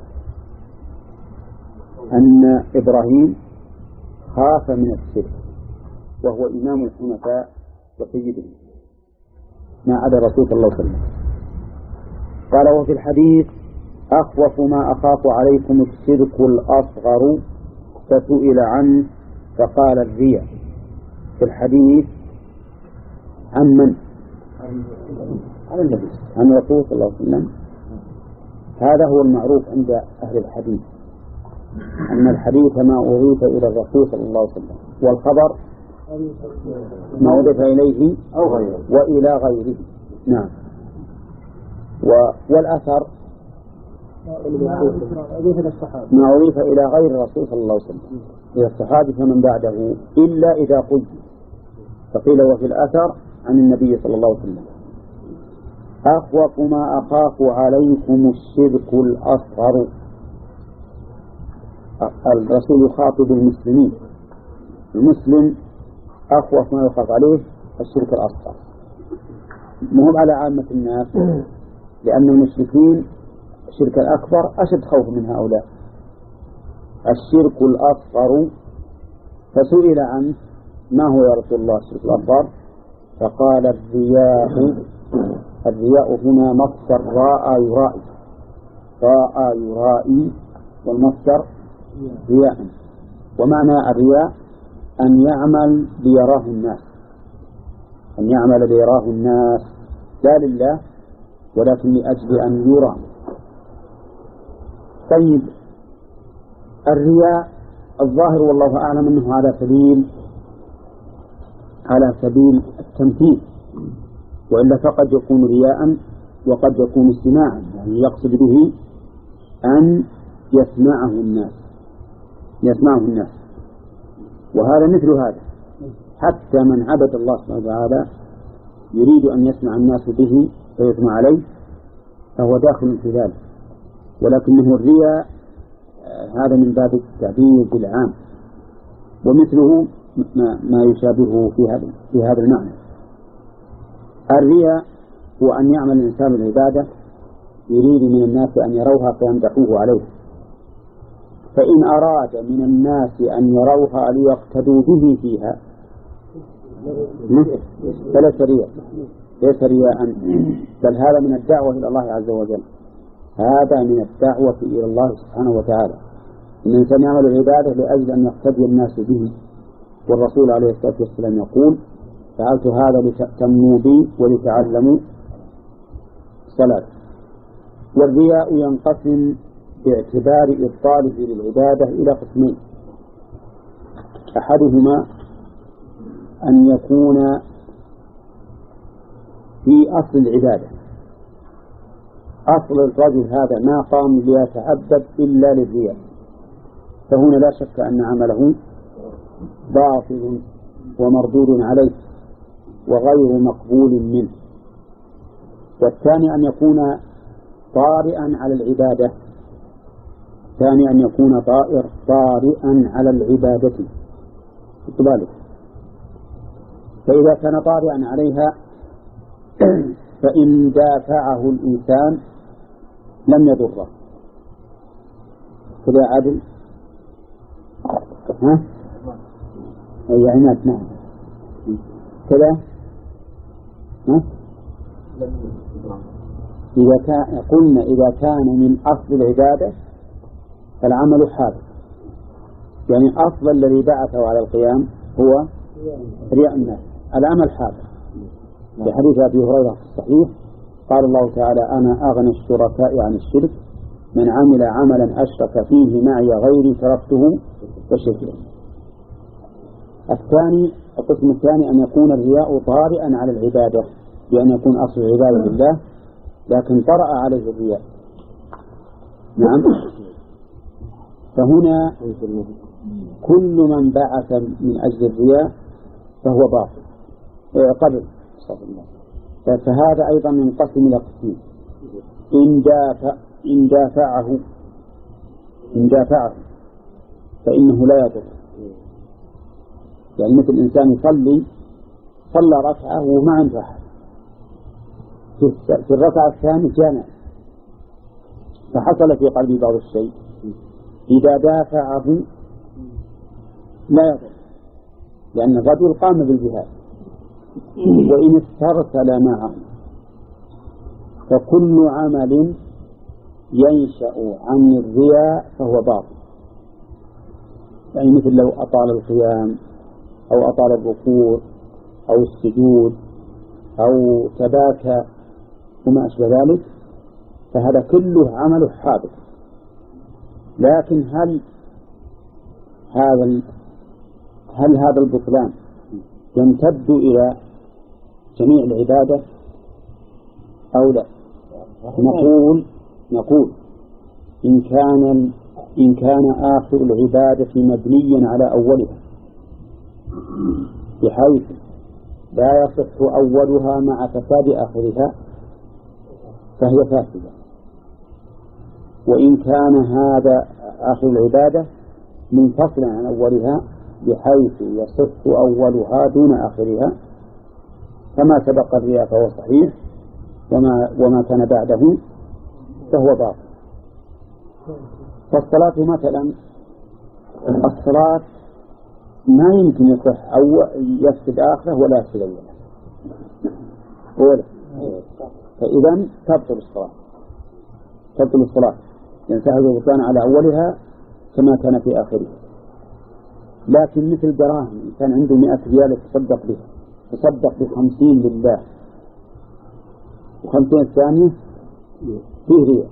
أن إبراهيم خاف من الشرك، وهو إمام الحنفاء وسيدهم ما عدا الرسول صلى الله عليه وسلم. قال وفي الحديث أخوف ما أخاف عليكم الشرك الأصغر، فسئل عنه فقال الرياء. في الحديث عن من؟ عن النبي، عن الرسول صلى الله عليه وسلم. هذا هو المعروف عند أهل الحديث، أن الحديث ما أضيف إلى الرسول صلى الله عليه وسلم، والخبر ما أضيف إليه أو غيره وإلى غيره. نعم. والأثر ما أضيف إلى غير الرسول صلى الله عليه وسلم، إلى الصحابة فمن بعده، إلا إذا قيد، فقيل وفي الأثر عن النبي صلى الله عليه وسلم أخوف ما أخاف عليكم الشرك الأصغر. الرسول يخاطب المسلمين، المسلم أخوف ما يخاف عليه الشرك الأصغر، مهم على عامة الناس، لأن المشركين الشرك الأكبر أشد خوف من هؤلاء. الشرك الأصغر فسئل عنه ما هو يا رسول الله الشرك الأصغر؟ فقال الرياء. الرياء هنا مصدر راء يرائي، راء يرائي والمصدر رياء. ومعنى الرياء أن يعمل ليراه الناس، أن يعمل ليراه الناس لا لله ولكن لأجل أن يرى. طيب الرياء الظاهر والله أعلم أنه على سبيل على سبيل التمثيل، وإلا فقد يكون رياء وقد يكون استماعا، يعني يقصد به أن يسمعه الناس يسمعه الناس وهذا مثل هذا. حتى من عبد الله سبحانه وتعالى يريد أن يسمع الناس به فيسمع عليه فهو داخل في ذلك، ولكنه الرياء هذا من باب التعبير بالعام، ومثله ما يشابهه في هذا في هذا المعنى. الرياء هو أن يعمل الإنسان العبادة يريد من الناس أن يروها فيمدحوه عليه، فإن أراد من الناس أن يروها ليقتدوا به فيها فليس رياء، ليس رياء، بل هذا من الدعوة إلى الله عز وجل، هذا من الدعوة إلى الله سبحانه وتعالى. الإنسان يعمل العبادة لأجل أن يقتدي الناس به، والرسول عليه الصلاة والسلام يقول فعلت هذا لتأتموا بي ولتعلموا صلاة. والرياء ينقسم باعتبار إبطاله للعبادة إلى قسمين: أحدهما أن يكون في أصل العبادة، أصل الرجل هذا ما قام ليتعبد إلا للرياء، فهنا لا شك أن عمله باطل ومردود عليه وغير مقبول منه. والثاني أن يكون طارئا على العبادة، ثاني أن يكون طائر طارئا على العبادة بالك. فإذا كان طارئا عليها فإن دافعه الإنسان لم يضره. كذا عدل؟ ها؟ أي عماد. نعم كذا. ها؟ إذا كان قلنا إذا كان من أصل العبادة فالعمل حادث، يعني أصل الذي بعثه على القيام هو رياء الناس، العمل حادث. بحديث أبي هريرة في الصحيح قال الله تعالى أنا أغنى الشركاء عن الشرك من عمل عملا أشرك فيه معي غيري تركته وشركه. الثاني القسم الثاني أن يكون الرياء طارئا على العبادة، بأن يكون أصل العبادة لله لكن طرأ عليه الرياء. نعم. فهنا كل من بعث من أجل الرياء فهو باطل قبل. فهذا أيضا ينقسم إلى قسمين: إن دافع إن دافعه إن دافعه فإنه لا يضر. يعني مثل إنسان يصلي صلى ركعة وما عنده أحد، في الركعة الثانية جامع فحصل في قلبه بعض الشيء، إذا دافعه لا يضر، لأن الرجل قام بالجهاد. وإن استرسل معه فكل عمل ينشأ عن الرياء فهو باطل. يعني مثل لو أطال القيام أو أطال الركوع أو السجود أو تباكى وما أشبه ذلك، فهذا كله عمل حادث. لكن هل هذا هل هذا البطلان يمتد إلى جميع العبادة أو لا؟ نقول نقول إن كان إن كان آخر العبادة مبنيا على أولها بحيث لا يصح أولها مع فساد آخرها فهي فاسدة، وإن كان هذا آخر العبادة منفصلا عن أولها بحيث يصح أولها دون آخرها فما سبق الرياء فهو صحيح، وما, وما كان بعده فهو باطل. فالصلاة مثلا، الصلاة ما يمكن يصح أو يفسد آخره ولا يفسد أوله، فإذا تبطل الصلاة تبطل الصلاة لأن سهل كان على أولها كما كان في آخرها. لكن مثل دراهم كان عنده مئة ريال يتصدق بها، تصدق بخمسين لله وخمسين الثانية فيه ريال،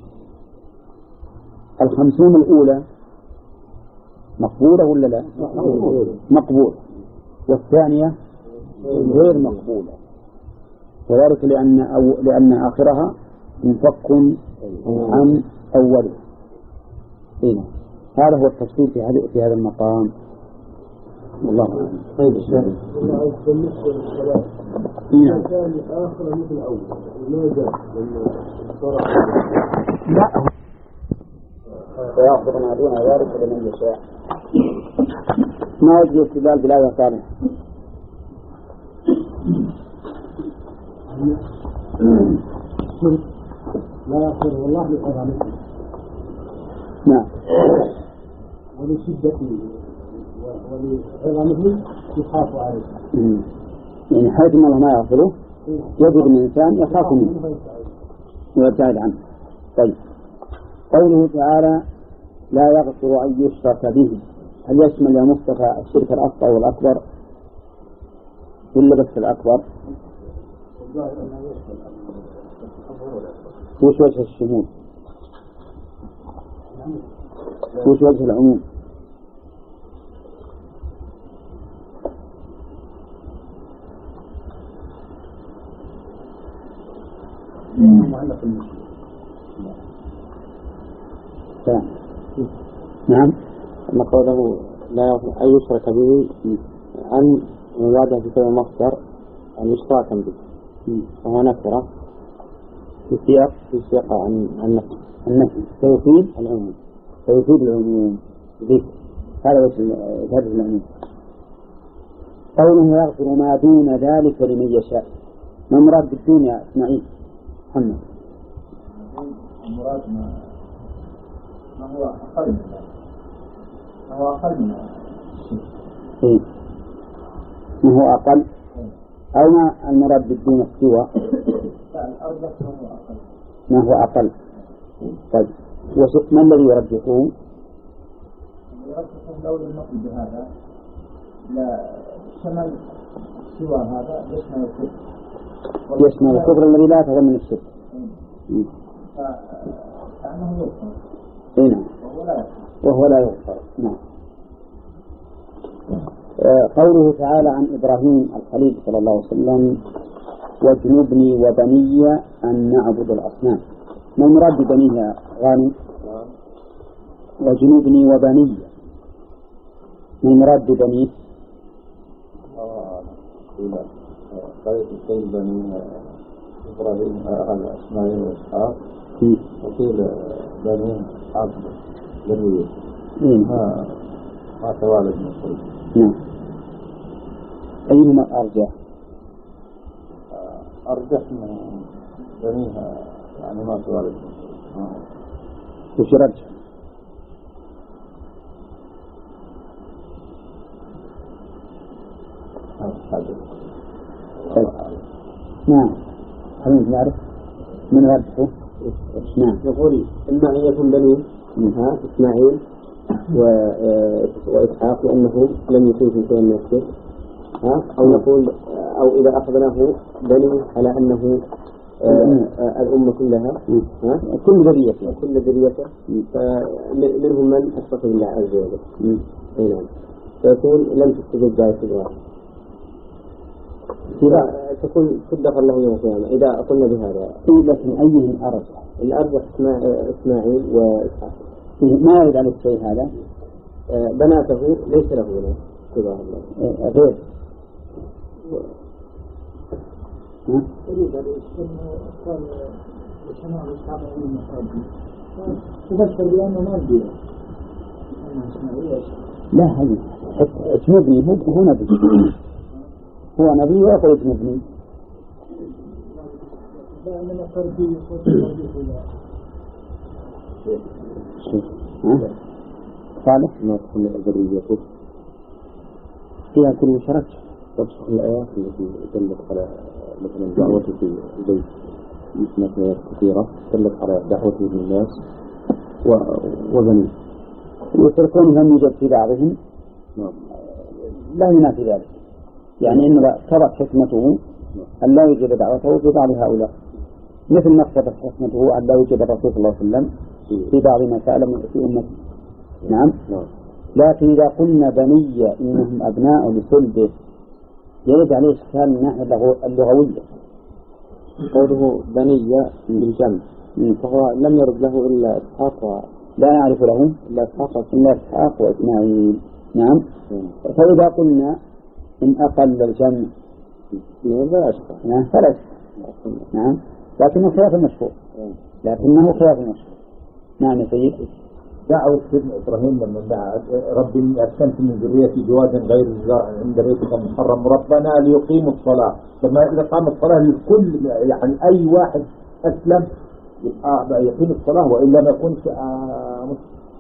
الخمسون الأولى مقبولة ولا لا؟ مقبولة، والثانية غير مقبولة، وذلك لأن أو لأن آخرها منفك عن أولها. هنا هذا هو التفصيل في هذا في هذا المقام. والله أعلم. طيب الشيخ بالنسبة للصلاة إذا كان آخر مثل أول ما زال لا ويأخذ ما دون ذلك لمن يشاء. ما وجه الاستدلال بالآية الثانية؟ لا يغفر والله لعظمته. نعم. ولشدته ولعظمته يخاف عليه. يعني حيث ما الله ما يغفره يجب الإنسان يخاف منه ويبتعد عنه. طيب قوله تعالى لا يغفر أن يشرك به، هل يشمل يا مصطفى الشرك الأصغر والأكبر ولا بس الأكبر؟ وش وجه الشمول؟ وش وجه العموم؟ نعم. أما قوله لا يغفر أن يشرك به أن يواجه في كلمة مصدر أن يشرك به، وهو نكرة في سياق في سياق عن النفي النفي فيفيد العموم فيفيد العموم ذكر، هذا وجه هذا العموم. قوله يغفر ما دون ذلك لمن يشاء، ما مراد بالدون يا إسماعيل محمد؟ المراد ما ما هو أقل من ذلك، ما هو أقل من إيه؟ ما هو أقل أو ما المراد بالدون السوى؟ لا الأرجح ما هو أقل. ما هو أقل. طيب وش ما الذي يرجحون؟ يرجحون لو لم نقل بهذا لا شمل سوى هذا يشمل الكفر يشمل الكفر الذي لا يتضمن الشرك. فأنه يغفر. إيه نعم. وهو لا يغفر. وهو لا يغفر. نعم. آه قوله تعالى عن إبراهيم الخليل صلى الله عليه وسلم واجنبني وبني أن نعبد الأصنام، ما المراد ببنيه يا غانم؟ واجنبني وبني، ما المراد ببنيه؟ قال السيد بني إبراهيم على إسماعيل وإسحاق، وقيل بني إسحاق ذرية ما ما توالد من الخلق. نعم. أيهما أرجح؟ أرجح من بنيها يعني ما توالد. وش رجح؟ نعم. هل نعرف من رجحه؟ نعم. يقول إما أن يكون بني منها إسماعيل وإسحاق لأنه لم يكن في شيء من الشرك، أو نقول أو إذا أخذناه بني على أنه الأمة كلها كل ذريته كل ذريته منهم من أشرك بالله عز وجل. نعم. فيكون لم تستجد ذلك الواحد، تكون تدخر له يوم القيامة إذا قلنا بهذا. لكن أيهم أرجح؟ الأرجح إسماعيل وإسحاق. ما يرد على الشيء هذا؟ بناته ليس له بنات كبار الله غير يريد أن يكون قال لشمال إسحاق من المحاربين تفسر بأنه ما بديه لا هذه اسمبني هو نبي هو نبي ويقول اسمبني لا من التربية صالح ما تكون ذريته فيها كل شرك. تفسخ الآيات التي دلت على مثلا دعوته في البيت مثل آيات كثيرة دلت على دعوته للناس وبنيه، ويتركون لم يوجد في بعضهم لا ينافي ذلك، يعني إن اقتضت حكمته أن لا يوجد دعوته في بعض هؤلاء، مثل ما اقتضت حكمته أن لا يوجد الرسول صلى الله عليه وسلم في بعض مسائل في أمته. نعم. لكن إذا قلنا بنية إنهم أبناء لصلبه يرد عليه إشكال من الناحية اللغوية. قوله بنية بالجمع فهو لم يرد له إلا إسحاق، لا يعرف له إلا إسحاق إلا إسحاق وإسماعيل. نعم. فإذا قلنا إن أقل الجمع لا أشكال نعم فلا أشكال. نعم. لكنه خلاف المشهور، لكنه خلاف المشهور. نعم يا سيد. دعوة سيدنا إبراهيم لما دعا ربي إني أسكنت من ذريتي بواد غير الزرع عند بيتك المحرم ربنا ليقيموا الصلاة، لما إذا قام الصلاة للكل يعني أي واحد أسلم يبقى يقيم الصلاة وإلا ما يكونش مسلم.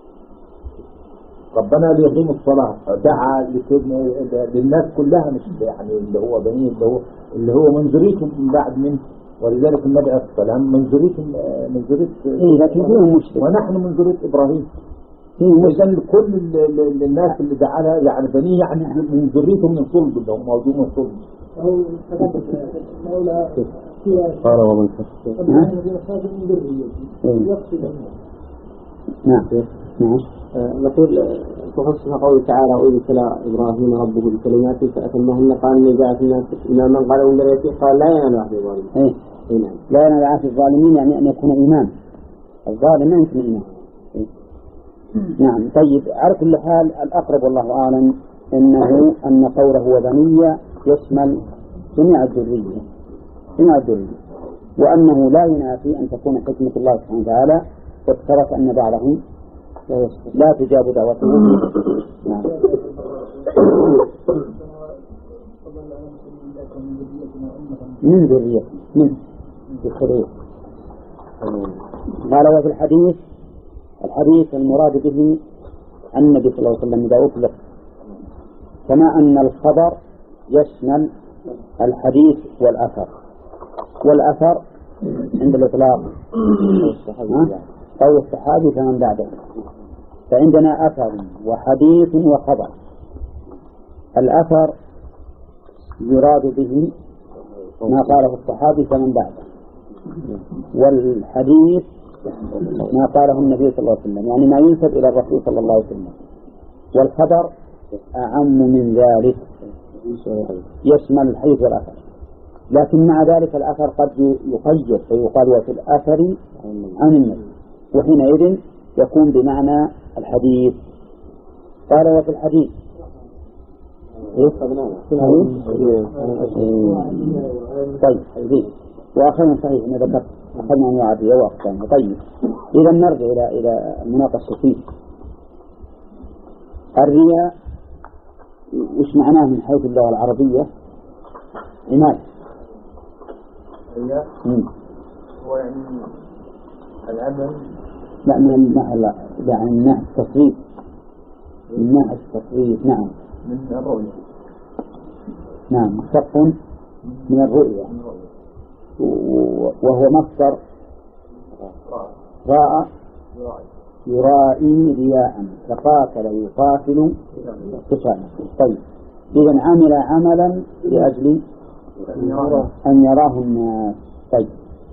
ربنا ليقيموا الصلاة دعا للناس كلها مش يعني اللي هو بنيه اللي هو اللي هو من ذريته من بعد منه، ولذلك النبي عليه الصلاة والسلام من ذرية من ذرية إيه لكن هو مشرك ونحن من ذرية إبراهيم. إذا كل ال- ال- الناس اللي جعلها يعني بنيه يعني من ذريتهم من صلب اللي هم موجودين من صلب. أو مولى قال ومن خشي نعم نعم نقول تخصص قوله تعالى وإذ ابتلى إبراهيم ربه بكلمات فأتمهن قال إني جاءت الناس إلى من قال من دريته قال لا ينال عهد الظالمين. إيه إيه نعم. لا ينال عهد الظالمين يعني أن يكون إمام، الظالم ما يمكن إمام. إيه. نعم. طيب على كل حال الأقرب والله أعلم أنه أن قوله وبنية يشمل جميع الذرية جميع الذرية، وأنه لا ينافي أن تكون حكمة الله سبحانه وتعالى واقترف أن بعضهم لا تجاب دعوته. نعم. من ذرية من الخليل. قال وفي الحديث الحديث المراد به النبي صلى الله عليه وسلم إذا أطلق، كما أن الخبر يشمل الحديث والأثر، والأثر عند الإطلاق أو الصحابي فمن بعده، فعندنا أثر وحديث وخبر. الأثر يراد به ما قاله الصحابي فمن بعده، والحديث ما قاله النبي صلى الله عليه وسلم يعني ما ينسب إلى الرسول صلى الله عليه وسلم، والخبر أعم من ذلك يشمل الحديث والأثر. لكن مع ذلك الأثر قد يقيد فيقال وفي الأثر عن النبي، وحينئذ يكون بمعنى الحديث. قال وفي الحديث إيه؟ طيب حديث وآخرين صحيح أنا ذكرت أخذنا أنواع الرياء وأقسامها. طيب إذا نرجع إلى إلى المناقشة فيه. الرياء وش معناه من حيث اللغة العربية؟ عناد. الرياء هو يعني العمل لا من الناحية لا يعني من ناحية التصريف، من ناحية التصريف. نعم من الرؤية. نعم مشتق من الرؤية، وهو مصدر راء يرائي رياء، فقاتل يقاتل قتالا. طيب إذا عمل عملا لأجل أن يراه الناس. طيب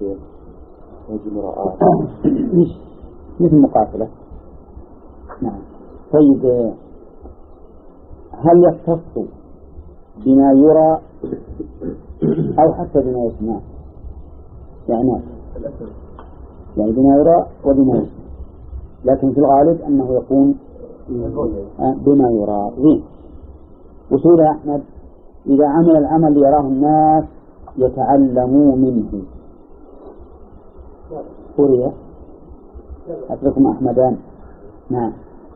مثل مقاتلة. نعم. طيب هل يختص بما يرى أو حتى بما يسمع؟ يعني يعني بما يرى وبما يسمع، لكن في الغالب أنه يكون بما يرى. زين. وسؤال أحمد إذا عمل العمل ليراه الناس يتعلموا منه قرية أتركم أحمدان. نعم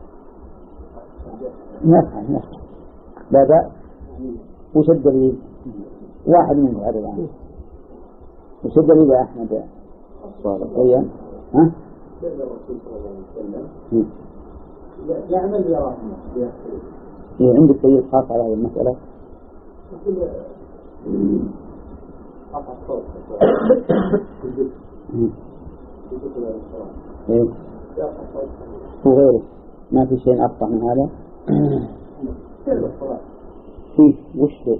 نفهم نفهم لا بأس. وش الدليل؟ واحد من هذا الآن وش الدليل يا أحمد الصالح؟ ها؟ يعمل يراه الناس. عندك دليل خاص على هذه المسألة؟ إيه؟ وغيره ما في شيء أقطع من هذا؟ فيه وش فيه؟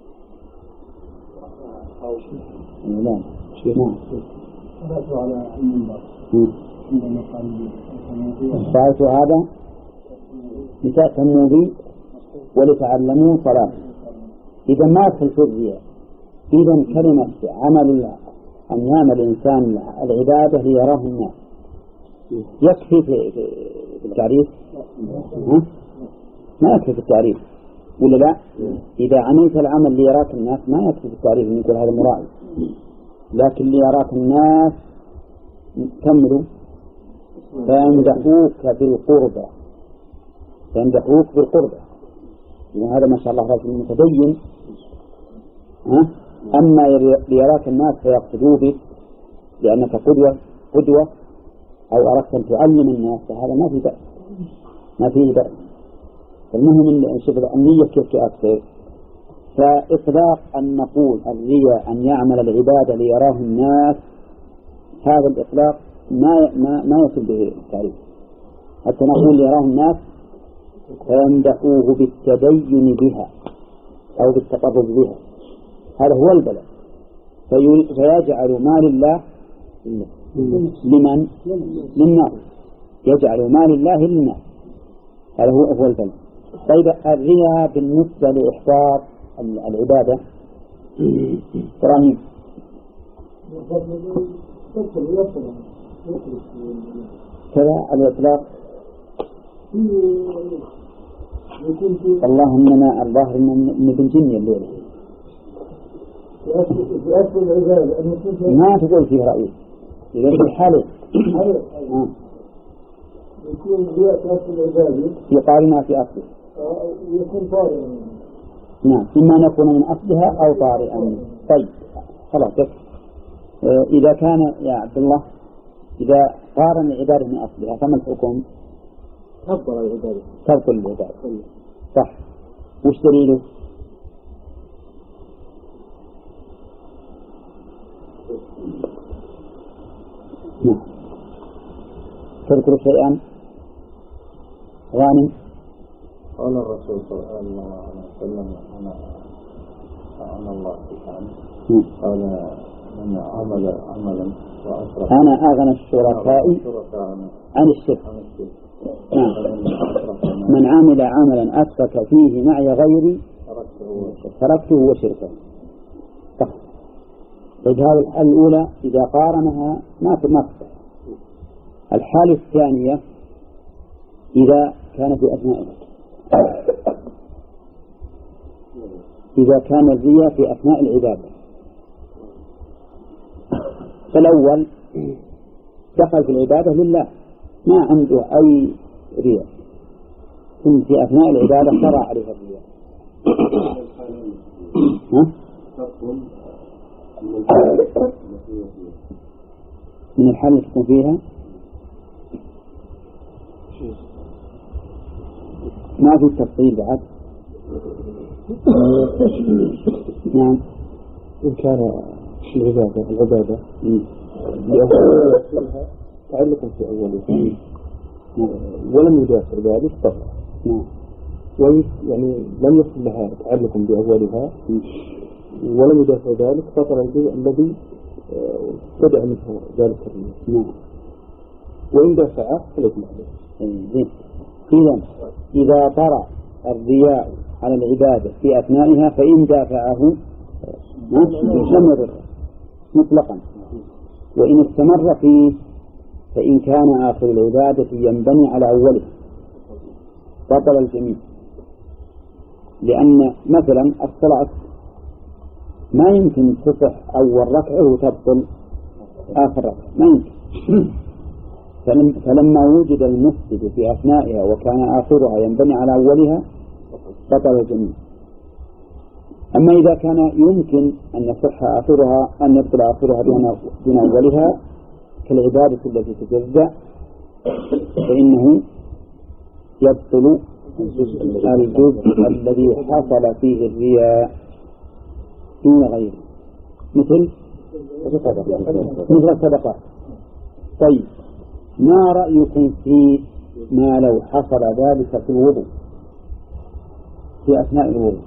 لا شيء ما رأيت على المنبر عندما قال رأيت هذا لتأتموا بي ولتعلموا صلاة. إذا ما أدخل في الرياء، إذا كلمة عمل أن يعمل الإنسان العبادة ليراه الناس يكفي في التعريف؟ ها؟ ما يكفي في التعريف ولا لا؟ إذا عملت العمل ليراك الناس ما يكفي في التعريف أن يقول هذا مرائي، لكن ليراك الناس كملوا فيمدحوك بالقربة، فيمدحوك بالقربة. هذا ما شاء الله رجل متدين. ها؟ أما ليراك الناس فيقصدوا بك لأنك قدوة قدوة أو أردت أن تعلم الناس فهذا ما في بأس ما فيه بأس. المهم أن شوف النية كيف تأثر. فإطلاق أن نقول الرياء أن يعمل العبادة ليراه الناس، هذا الإطلاق ما ما ما يصل به التعريف. حتى نقول يراه الناس فيمدحوه بالتدين بها أو بالتقرب بها، هذا هو البلاء. في فيجعل ما لله لمن؟ للناس، يجعل ما لله للناس، هذا هو هو البلاء. طيب الرياء بالنسبة لإحباط العبادة إبراهيم؟ كذا الإطلاق. والله إننا الظاهر إن ابن جني الليلة ما تقول فيه رأي إذا في الحالة يكون رياء في أصل العبادة يقارنها في أصله ويكون طارئا. نعم، إما نكون من أصلها أو طارئا. طيب خلاص. اه إذا كان يا عبد الله إذا قارن العبادة من أصلها فما الحكم؟ تبطل العبادة. تبطل العبادة صح. وش دليله؟ نعم. تذكر شيئا غانم؟ قال الرسول صلى الله عليه وسلم أنا أنا الله سبحانه قال من عمل عملا وأشرك أنا أغنى الشركاء عن الشرك. نعم. من عمل عملا أشرك فيه معي غيري تركته وشركه. صح. هذه الحالة الأولى إذا قارنها ما تمثل. الحالة الثانية إذا كان في أثناء إذا كان الرياء في أثناء العبادة. فالأول دخل في العبادة لله ما عنده أي رياء، ثم في أثناء العبادة شرع عليها الرياء. ها؟ من الحال اللي تكون فيها ما في تفصيل بعد. نعم. إن كان العبادة العبادة تعلق في أولها ولم يدافع ذلك طبعا. نعم. يعني لم يكن لها تعلق بأولها ولم يدافع ذلك فطر الجزء الذي بدأ منه ذلك الرياء. نعم. وإن دافعه فليس معه. إذا إذا طرأ الرياء على العبادة في أثنائها فإن دافعه لم يضر مطلقا، وإن استمر فيه فإن كان آخر العبادة ينبني على أوله بطل الجميع. لأن مثلا الصلاة ما يمكن تصح أول ركعة وتبطل آخر ركعة، ما يمكن. فلما وجد المفسد في أثنائها وكان آخرها ينبني على أولها بطل الجميع. أما إذا كان يمكن أن يصح آخرها أن يبطل آخرها دون أولها كالعبادة التي تجزأ فإنه يبطل الجزء الذي حصل فيه الرياء دون غيره، مثل مثل الصدقات. طيب ما رأيكم في ما لو حصل ذلك في الوضوء في أثناء الوضوء؟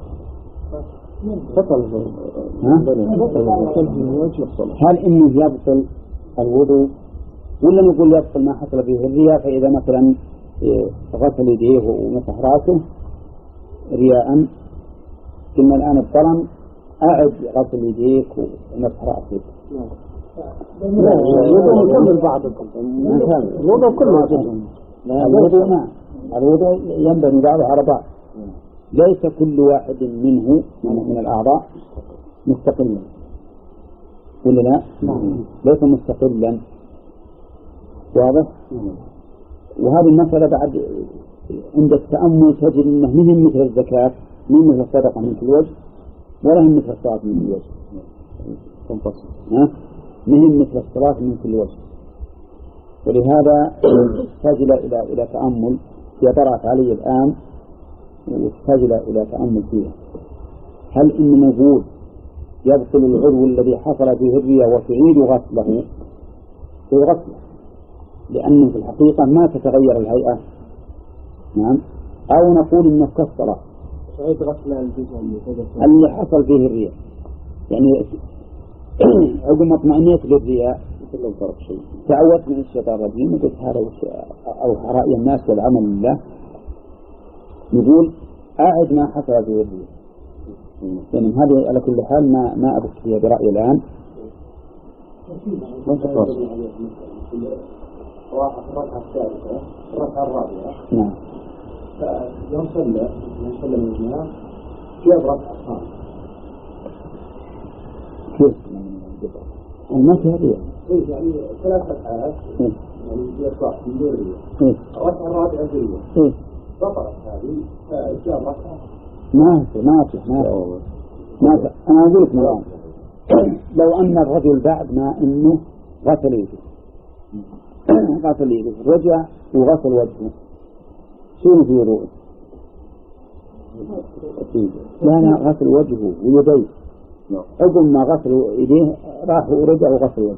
هل إنه يبطل الوضوء ولا نقول يبطل ما حصل فيه الرياء؟ فإذا مثلا غسل يديه ومسح رأسه رياء قلنا الآن الطرن أعد غسل يديك ومسح رأسك. لا الوضوء يكمل بعضكم الوضوء كل ما الوضوء نعم الوضوء ينبني بعضه على بعض، ليس كل واحد منه من الأعضاء مستقلا ولا لا؟ ليس مستقلا. واضح؟ وهذه المسألة بعد عند التأمل تجد أنه مهم مثل الزكاة، من مثل الصدقة من كل وجه، ولا هم مثل الصلاة من كل وجه. تنفصل ها؟ مهم مثل الصلاة من كل وجه. ولهذا تحتاج إلى إلى تأمل. هي طرأت علي الآن وتحتاج إلى تأمل فيها. هل إن نقول يبطل العضو الذي حصل فيه الرياء وتعيد غسله في غسله، لأنه في الحقيقة ما تتغير الهيئة. نعم. أو نقول إنه كالصلاة اللي حصل فيه الرياء، يعني عقب ما اطمئنيت للرياء تعودت من الشيطان الرجيم وقلت هذا أو رأي الناس والعمل لله، نقول أعد ما حصل فيه الرياء. يعني هذه على كل حال ما ما أبكي فيها برأيي الآن. الركعة الثالثة الركعة الرابعة نعم يوم صلى من صلى من الإمام جاب ركعة خامسة كيف؟ ما فيها رياء. إيه يعني ثلاث ركعات يعني يصح من دون رياء. الركعة الرابعة رياء. بطلت هذه جاب ركعة ما في ما في ما في ما في. أنا أقول لك الآن لو أن الرجل بعد ما إنه غسل يده غسل يده رجع وغسل وجهه شنو في وضوءه؟ لا لا غسل وجهه ويديه. عقب ما غسل يديه راح ورجع وغسل وجهه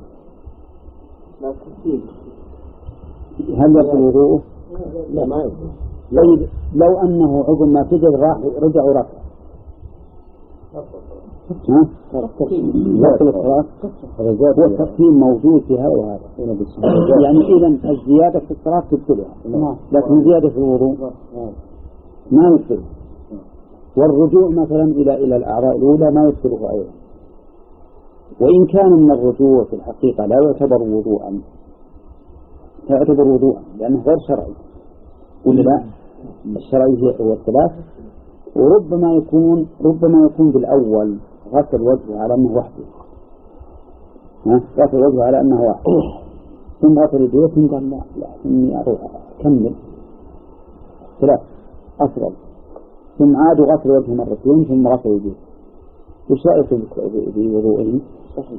هل يصل وضوءه؟ لا ما يصل. طيب لو أنه عقب ما سجد راح ورجع وركع ها؟ يصل الصلاة. والتقسيم موجود في هذا وهذا. يعني إذا الزيادة في الصلاة تبطلها لكن زيادة في الوضوء ما يبطل. والرجوع مثلا إلى إلى الأعضاء الأولى ما يبطله أيضا، وإن كان من الرجوع في الحقيقة لا يعتبر وضوءا، لا يعتبر وضوءا لأنه غير شرعي ولا لا؟ الشرعي هو الثلاث. وربما يكون ربما يكون بالأول غسل وجهه على أنه وحده، ها غسل وجهه على أنه وحده ثم غسل يديه ثم قال لا لا إني أروح أكمل ثلاث أفضل، ثم عاد غسل وجهه مرتين ثم غسل يديه. وش رأيك بوضوئه؟ صحيح.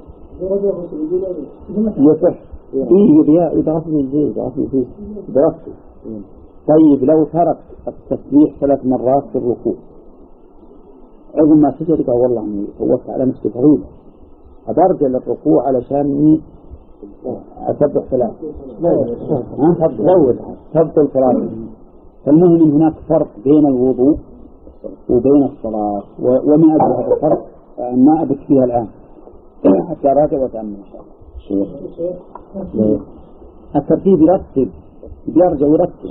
يصح. إيه يبيع إذا غسل يديه إذا غسل يديه برفته. طيب لو ترك التسبيح ثلاث مرات في الركوع عقب ما سجد قال والله اني فوت على نفسي طويلة أرجع للركوع علشان أسبح ثلاث ها تزود تبطل صلاة. فالمهم هناك فرق بين الوضوء وبين الصلاة، ومن أجل هذا الفرق ما أبك فيها الآن حتى راجع وتأمل إن شاء الله. الترتيب يرتب يرجع يرتب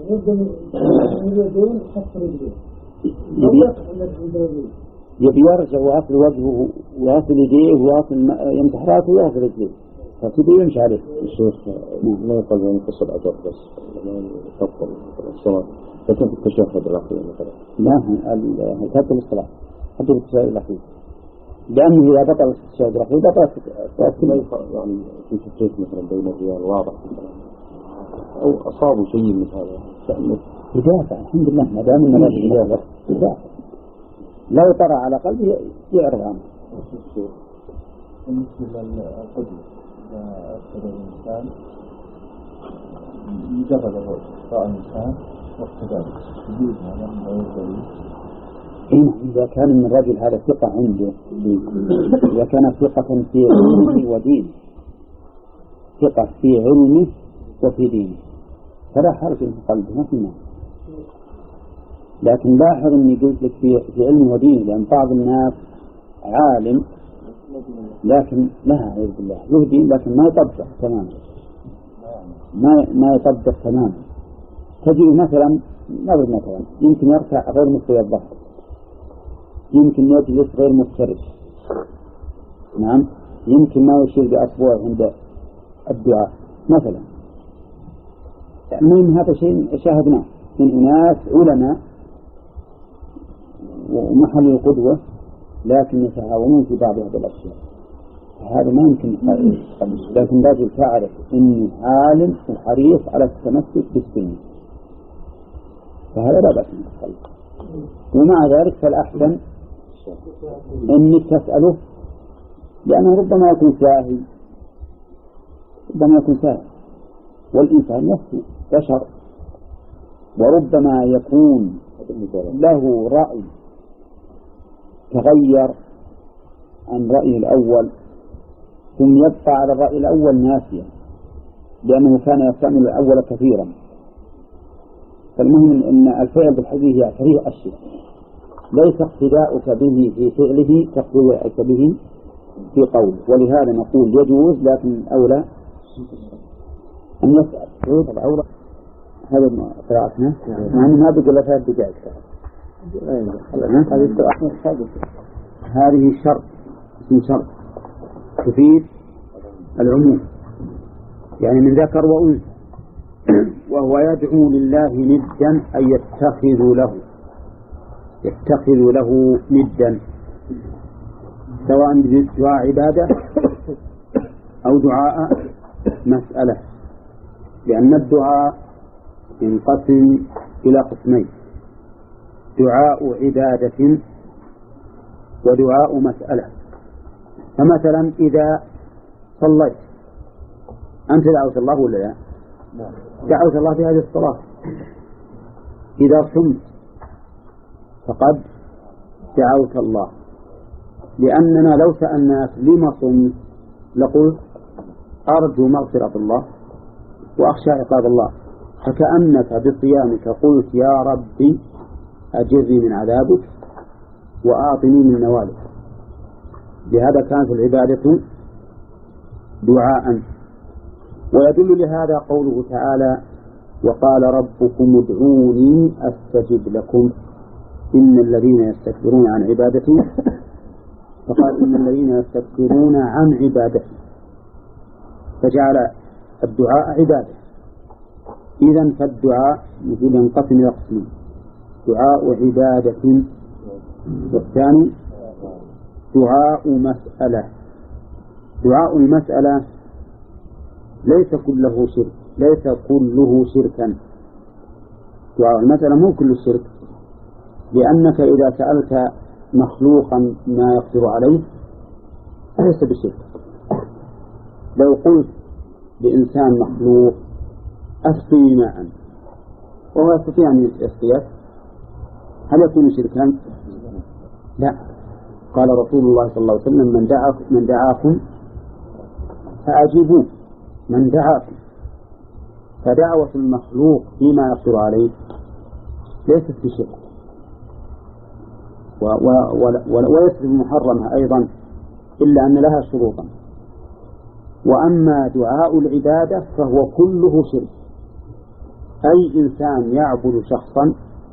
يبي يرجع ويغسل وجهه ويغسل يديه ويغسل يمسح راسه ويغسل رجليه فتبي يمشي عليه. الشيخ ما يقال أن يفصل أجر بس ما يفصل الصلاة لكن في التشهد الأخير مثلا لا هكذا الصلاة حتى في التشهد الأخير، لأنه إذا بطل التشهد الأخير بطل يعني في تفريق مثلا بين الرجال واضح أو أصابوا شيء من هذا يدافع الحمد لله ما دام الناس يدافع يدافع لو طرى على قلبه يعرض عنه. بالنسبة للقدر أكثر الإنسان مجرد الوجه رأى الإنسان وقت ذلك يجوز هذا ما يرضي. إذا كان من الرجل هذا ثقة عنده، إذا كان ثقة في علمه ودينه، ثقة في علمه وفي دينه فلا حرج في قلبه ما في مانع. لكن لاحظ أني قلت لك في في علمه ودينه، لأن بعض الناس عالم لكن لا أعوذ بالله له دين لكن ما يطبق تماما، ما ما يطبق تماما. تجد مثلا نضرب مثلا يمكن يركع غير مستوي الظهر، يمكن يجلس غير مفترش، نعم، يمكن ما يشير بأصبعه عند الدعاء مثلا. من هذا شيء شاهدناه من أناس علماء ومحل القدوة لكن يتهاونون في بعض هذه الأشياء. هذا ما يمكن قبل، لكن رجل تعرف إنه عالم وحريص على التمسك بالسنة فهذا لا بأس من الخلق. ومع ذلك فالأحسن إنك تسأله، لأنه ربما يكون ساهي ربما يكون ساهي والإنسان يخطئ بشر، وربما يكون له رأي تغير عن رأيه الأول ثم يبقى على الرأي الأول ناسيا لأنه كان يستعمل الأول كثيرا. فالمهم أن الفعل بالحديث يعتريه أشياء ليس اقتداؤك به في فعله كاقتداءك به في قوله، ولهذا نقول يجوز لكن أولى أن يسأل أولى. هذا ما قرأتنا يعني ما بقول لك ثلاث دقائق. هذه شرط اسم شرط تفيد العموم، يعني من ذكر وأنثى، وهو يدعو لله ندا أي يتخذ له يتخذ له ندا، سواء دعاء عبادة أو دعاء مسألة، لأن الدعاء ينقسم إلى قسمين: دعاء عبادة ودعاء مسألة. فمثلا إذا صليت أنت دعوت الله ولا لا؟ دعوت الله في هذه الصلاة. إذا صمت فقد دعوت الله، لأننا لو سألناك لما صمت لقلت أرجو مغفرة الله وأخشى عقاب الله، فكأنك بصيامك قلت يا ربي أجرني من عذابك وأعطني من نوالك. لهذا كانت العبادة دعاء. ويدل لهذا قوله تعالى: وقال ربكم ادعوني أستجب لكم إن الذين يستكبرون عن عبادتي، فقال إن الذين يستكبرون عن عبادتي، فجعل الدعاء عبادة. إذن فالدعاء يقول ينقسم إلى قسمين: دعاء عبادة، والثاني دعاء مسألة. دعاء المسألة ليس كله شرك، ليس كله شركا. دعاء المسألة مو كل الشرك، لأنك إذا سألت مخلوقا ما يقدر عليه فليس بشرك. لو قلت لإنسان مخلوق أسقي ماء وهو يستطيع أن يسقيك، هل يكون شركا؟ لا. قال رسول الله صلى الله عليه وسلم: من دعا من دعاكم فأجيبوه. من دعاكم، فدعوة المخلوق فيما يقدر عليه ليست بشرك، وليست بمحرمة أيضا، إلا أن لها شروطا. وأما دعاء العبادة فهو كله شرك. أي إنسان يعبد شخصا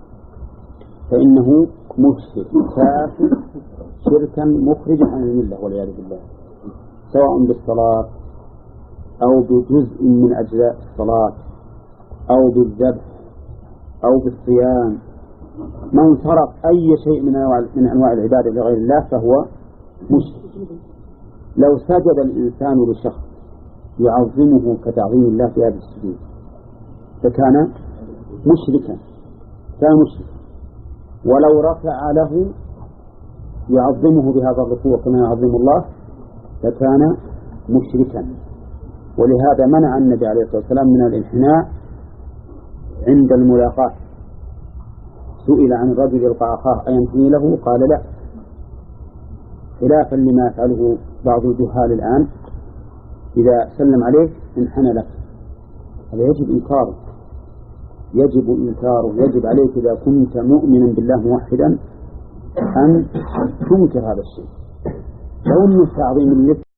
فإنه مشرك كافر شركا مخرجا عن الملة والعياذ بالله، سواء بالصلاة أو بجزء من أجزاء الصلاة أو بالذبح أو بالصيام. من صرف أي شيء من أنواع من أنواع العبادة لغير الله فهو مشرك. لو سجد الإنسان لشخص يعظمه كتعظيم الله في هذا السجود فكان مشركا، كان مشركا. ولو رفع له يعظمه بهذا الركوع كما يعظم الله فكان مشركا. ولهذا منع النبي عليه الصلاة والسلام من الانحناء عند الملاقاة. سئل عن الرجل يلقى أخاه أينحني له؟ قال لا، خلافا لما يفعله بعض الجهال الآن، إذا سلم عليك انحنى لك. هذا يجب إنكاره، يجب إنكاره. يجب عليك إذا كنت مؤمنا بالله موحدا أن تنكر هذا الشيء. لو أنه تعظيم لك